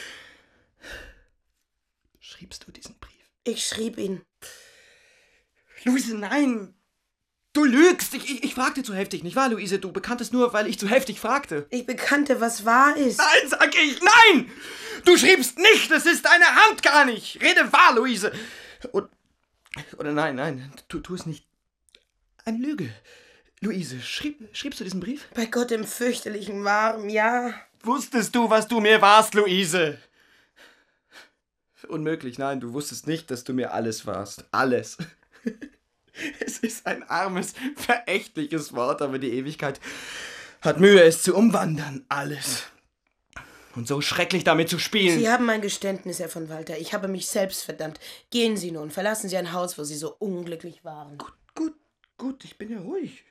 Speaker 7: Schriebst du diesen Brief?
Speaker 1: Ich schrieb ihn.
Speaker 7: Luise, nein! Du lügst! Ich fragte zu heftig, nicht wahr, Luise? Du bekanntest nur, weil ich zu heftig fragte.
Speaker 1: Ich bekannte, was wahr ist.
Speaker 7: Nein, sag ich! Nein! Du schriebst nicht! Es ist deine Hand gar nicht! Rede wahr, Luise! Oder nein, tu es nicht. Eine Lüge. Luise, schriebst du diesen Brief?
Speaker 1: Bei Gott im fürchterlichen Warm, ja.
Speaker 7: Wusstest du, was du mir warst, Luise? Unmöglich, nein, du wusstest nicht, dass du mir alles warst. Alles. Es ist ein armes, verächtliches Wort, aber die Ewigkeit hat Mühe, es zu umwandern. Alles. Und so schrecklich damit zu spielen.
Speaker 1: Sie haben mein Geständnis, Herr von Walter. Ich habe mich selbst verdammt. Gehen Sie nun, verlassen Sie ein Haus, wo Sie so unglücklich waren.
Speaker 7: Gut, ich bin ja ruhig.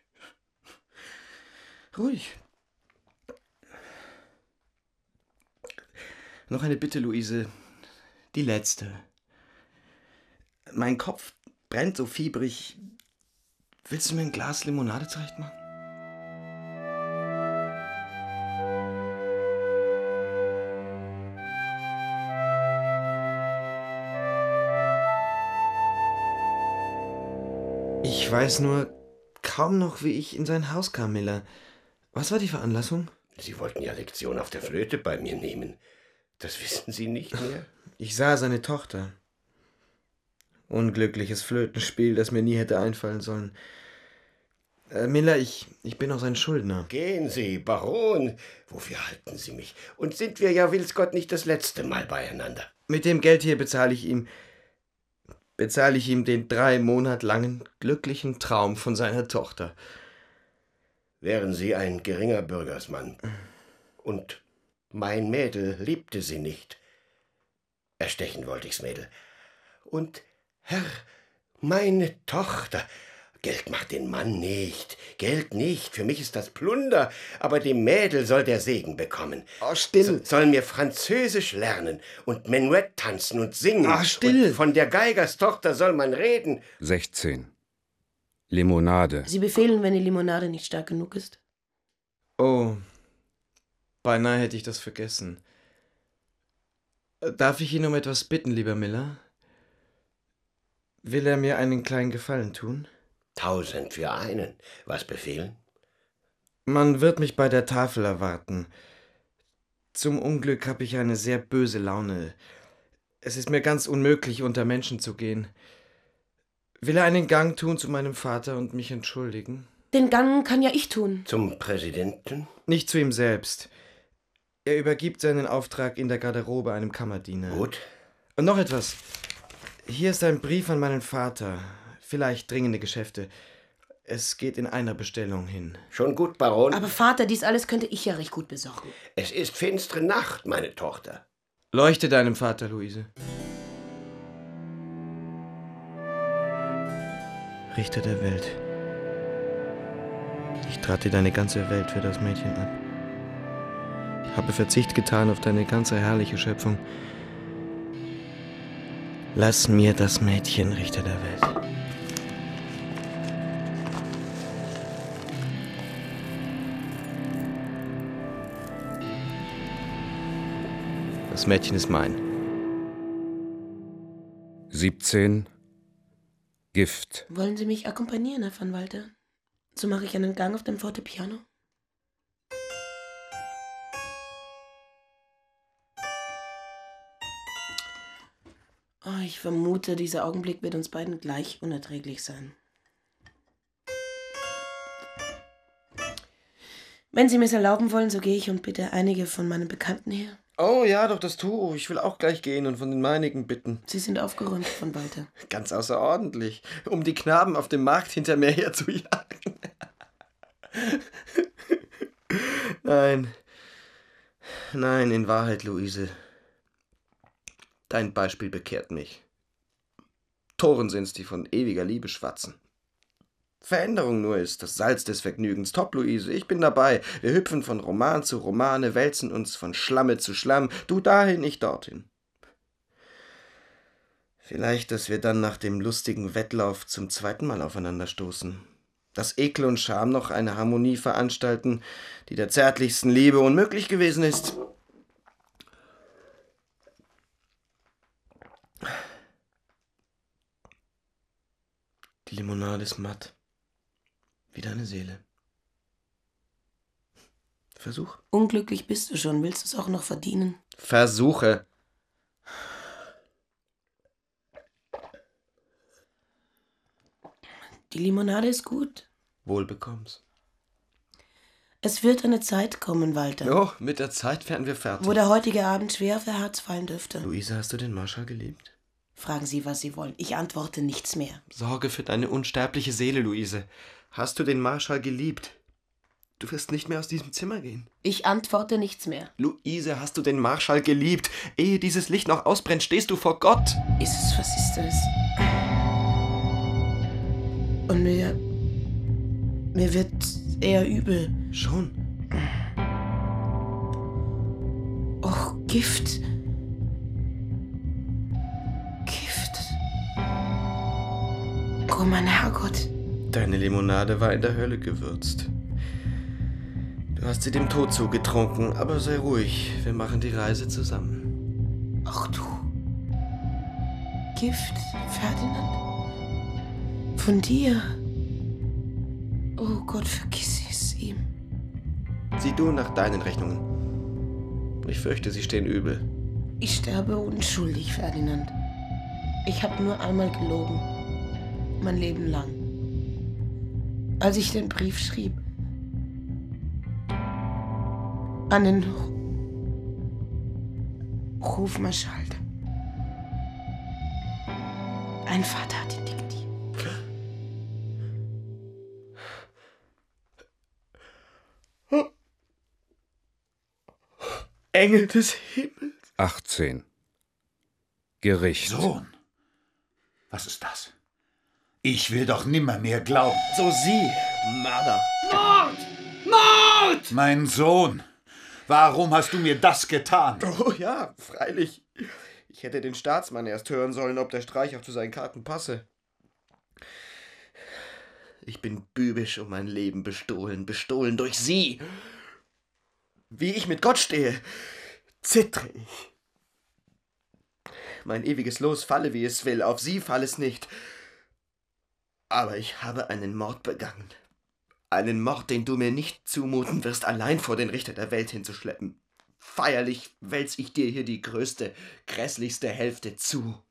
Speaker 7: Ruhig. Noch eine Bitte, Luise. Die letzte. Mein Kopf brennt so fiebrig. Willst du mir ein Glas Limonade zurechtmachen? Ich weiß nur kaum noch, wie ich in sein Haus kam, Miller. Was war die Veranlassung?
Speaker 4: Sie wollten ja Lektion auf der Flöte bei mir nehmen. Das wissen Sie nicht mehr?
Speaker 7: Ich sah seine Tochter. Unglückliches Flötenspiel, das mir nie hätte einfallen sollen. Miller, ich bin auch sein Schuldner.
Speaker 4: Gehen Sie, Baron. Wofür halten Sie mich? Und sind wir ja, will's Gott, nicht das letzte Mal beieinander?
Speaker 7: Mit dem Geld hier bezahle ich ihm den 3 Monate langen glücklichen Traum von seiner Tochter.
Speaker 4: Wären Sie ein geringer Bürgersmann und mein Mädel liebte Sie nicht. Erstechen wollte ich's Mädel. Und, Herr, meine Tochter, Geld macht den Mann nicht, Geld nicht, für mich ist das Plunder, aber dem Mädel soll der Segen bekommen.
Speaker 7: Oh, still!
Speaker 4: Soll mir Französisch lernen und Menuett tanzen und singen.
Speaker 7: Ah, still!
Speaker 4: Und von der Geigerstochter soll man reden.
Speaker 3: 16. Limonade.
Speaker 1: Sie befehlen, wenn die Limonade nicht stark genug ist?
Speaker 7: Oh, beinahe hätte ich das vergessen. Darf ich ihn um etwas bitten, lieber Miller? Will er mir einen kleinen Gefallen tun?
Speaker 4: 1000 für einen. Was befehlen?
Speaker 7: Man wird mich bei der Tafel erwarten. Zum Unglück habe ich eine sehr böse Laune. Es ist mir ganz unmöglich, unter Menschen zu gehen. Will er einen Gang tun zu meinem Vater und mich entschuldigen?
Speaker 1: Den Gang kann ja ich tun.
Speaker 4: Zum Präsidenten?
Speaker 7: Nicht zu ihm selbst. Er übergibt seinen Auftrag in der Garderobe einem Kammerdiener.
Speaker 4: Gut.
Speaker 7: Und noch etwas. Hier ist ein Brief an meinen Vater. Vielleicht dringende Geschäfte. Es geht in einer Bestellung hin.
Speaker 4: Schon gut, Baron.
Speaker 1: Aber Vater, dies alles könnte ich ja recht gut besorgen.
Speaker 4: Es ist finstere Nacht, meine Tochter.
Speaker 7: Leuchte deinem Vater, Luise. Richter der Welt. Ich trat dir deine ganze Welt für das Mädchen ab. Habe Verzicht getan auf deine ganze herrliche Schöpfung. Lass mir das Mädchen, Richter der Welt. Das Mädchen ist mein.
Speaker 3: 17. Gift.
Speaker 1: Wollen Sie mich akkompanieren, Herr van Walter? So mache ich einen Gang auf dem Fortepiano. Oh, ich vermute, dieser Augenblick wird uns beiden gleich unerträglich sein. Wenn Sie mir's erlauben wollen, so gehe ich und bitte einige von meinen Bekannten her.
Speaker 7: Oh ja, doch, das tu. Ich will auch gleich gehen und von den meinigen bitten.
Speaker 1: Sie sind aufgeräumt, von Walter.
Speaker 7: Ganz außerordentlich, um die Knaben auf dem Markt hinter mir her zu jagen. Nein, in Wahrheit, Luise. Dein Beispiel bekehrt mich. Toren sind's, die von ewiger Liebe schwatzen. Veränderung nur ist das Salz des Vergnügens. Top, Luise, ich bin dabei. Wir hüpfen von Roman zu Romane, wälzen uns von Schlamme zu Schlamm. Du dahin, ich dorthin. Vielleicht, dass wir dann nach dem lustigen Wettlauf zum zweiten Mal aufeinanderstoßen. Dass Ekel und Scham noch eine Harmonie veranstalten, die der zärtlichsten Liebe unmöglich gewesen ist. Die Limonade ist matt. Wie deine Seele. Versuch.
Speaker 1: Unglücklich bist du schon. Willst du es auch noch verdienen?
Speaker 7: Versuche.
Speaker 1: Die Limonade ist gut.
Speaker 7: Wohl bekomm's.
Speaker 1: Es wird eine Zeit kommen, Walter.
Speaker 7: Oh, mit der Zeit werden wir fertig.
Speaker 1: Wo der heutige Abend schwer auf ihr Herz fallen dürfte.
Speaker 7: Luise, hast du den Marschall geliebt?
Speaker 1: Fragen Sie, was Sie wollen. Ich antworte nichts mehr.
Speaker 7: Sorge für deine unsterbliche Seele, Luise. Hast du den Marschall geliebt? Du wirst nicht mehr aus diesem Zimmer gehen.
Speaker 1: Ich antworte nichts mehr.
Speaker 7: Luise, hast du den Marschall geliebt? Ehe dieses Licht noch ausbrennt, stehst du vor Gott.
Speaker 1: Was ist das? Und mir wird eher übel.
Speaker 7: Schon?
Speaker 1: Och, Gift. Oh, mein Herrgott.
Speaker 7: Deine Limonade war in der Hölle gewürzt. Du hast sie dem Tod zugetrunken, aber sei ruhig, wir machen die Reise zusammen.
Speaker 1: Ach du. Gift, Ferdinand? Von dir? Oh Gott, vergiss es ihm.
Speaker 7: Sieh du nach deinen Rechnungen. Ich fürchte, sie stehen übel.
Speaker 1: Ich sterbe unschuldig, Ferdinand. Ich habe nur einmal gelogen. Mein Leben lang. Als ich den Brief schrieb. An den Hofmarschall. Ein Vater hat ihn diktiert.
Speaker 7: Engel des Himmels.
Speaker 3: 18. Gericht.
Speaker 8: Sohn, was ist das? Ich will doch nimmermehr glauben.
Speaker 7: So Sie, Mörder.
Speaker 8: Mord! Mord! Mein Sohn, warum hast du mir das getan?
Speaker 7: Oh ja, freilich. Ich hätte den Staatsmann erst hören sollen, ob der Streich auch zu seinen Karten passe. Ich bin bübisch um mein Leben bestohlen durch Sie. Wie ich mit Gott stehe, zittre ich. Mein ewiges Los falle, wie es will, auf Sie fall es nicht. Aber ich habe einen Mord begangen. Einen Mord, den du mir nicht zumuten wirst, allein vor den Richter der Welt hinzuschleppen. Feierlich wälz ich dir hier die größte, grässlichste Hälfte zu.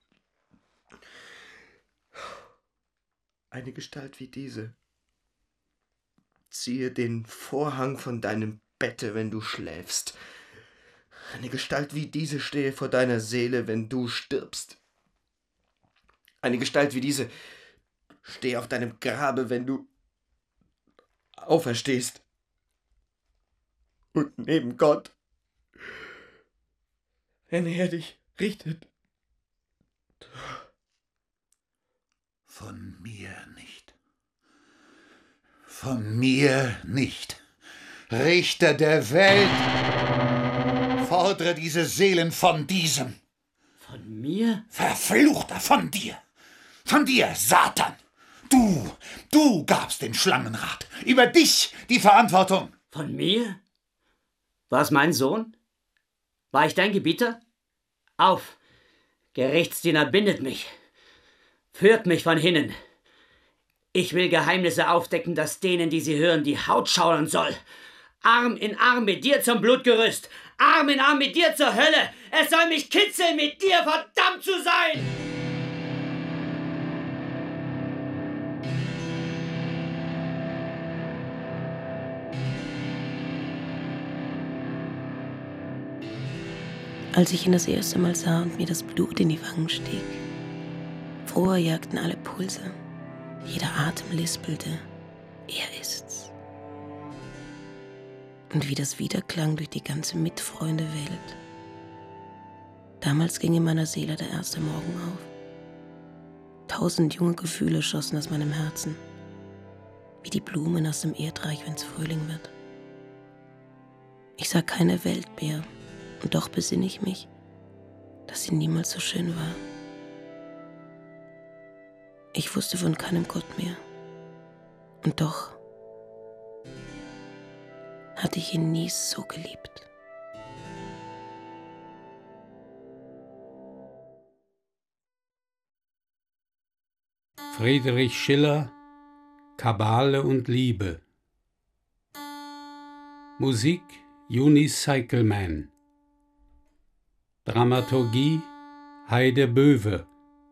Speaker 7: Eine Gestalt wie diese. Ziehe den Vorhang von deinem Bette, wenn du schläfst. Eine Gestalt wie diese stehe vor deiner Seele, wenn du stirbst. Eine Gestalt wie diese stehe auf deinem Grabe, wenn du auferstehst. Und neben Gott, wenn er dich richtet.
Speaker 8: Von mir nicht. Von mir nicht. Richter der Welt, fordere diese Seelen von diesem.
Speaker 6: Von mir?
Speaker 8: Verfluchter, von dir. Von dir, Satan. Du gabst den Schlangenrat. Über dich die Verantwortung.
Speaker 6: Von mir? War es mein Sohn? War ich dein Gebieter? Auf! Gerichtsdiener, bindet mich. Führt mich von hinnen. Ich will Geheimnisse aufdecken, dass denen, die sie hören, die Haut schaudern soll. Arm in Arm mit dir zum Blutgerüst. Arm in Arm mit dir zur Hölle. Es soll mich kitzeln, mit dir verdammt zu sein.
Speaker 1: Als ich ihn das erste Mal sah und mir das Blut in die Wangen stieg, froher jagten alle Pulse, jeder Atem lispelte, er ist's. Und wie das wiederklang durch die ganze Mitfreunde-Welt. Damals ging in meiner Seele der erste Morgen auf. 1000 junge Gefühle schossen aus meinem Herzen, wie die Blumen aus dem Erdreich, wenn's Frühling wird. Ich sah keine Welt mehr, und doch besinne ich mich, dass sie niemals so schön war. Ich wusste von keinem Gott mehr. Und doch hatte ich ihn nie so geliebt.
Speaker 2: Friedrich Schiller, Kabale und Liebe. Musik Eunice Cycleman. Dramaturgie Heide Böwe.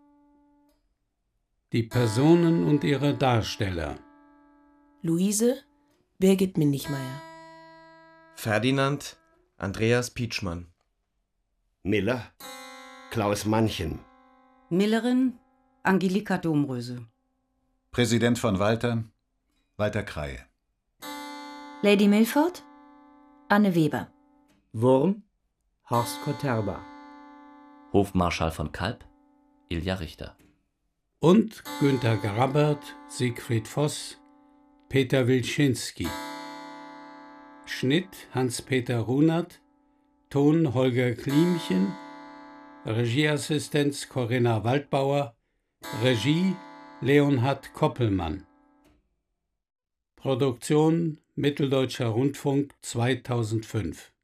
Speaker 2: Die Personen und ihre Darsteller:
Speaker 1: Luise Birgit Mindichmeier,
Speaker 7: Ferdinand Andreas Pietschmann,
Speaker 4: Miller Klaus Manchen,
Speaker 5: Millerin Angelika Domröse,
Speaker 8: Präsident von Walter, Walter Kreie.
Speaker 10: Lady Milford, Anne Weber.
Speaker 6: Wurm, Horst Koterba.
Speaker 9: Hofmarschall von Kalb, Ilja Richter.
Speaker 2: Und Günter Grabbert, Siegfried Voss, Peter Wilczynski. Schnitt Hans-Peter Runert, Ton Holger Klimchen, Regieassistenz Corinna Waldbauer, Regie Leonhard Koppelmann. Produktion Mitteldeutscher Rundfunk 2005.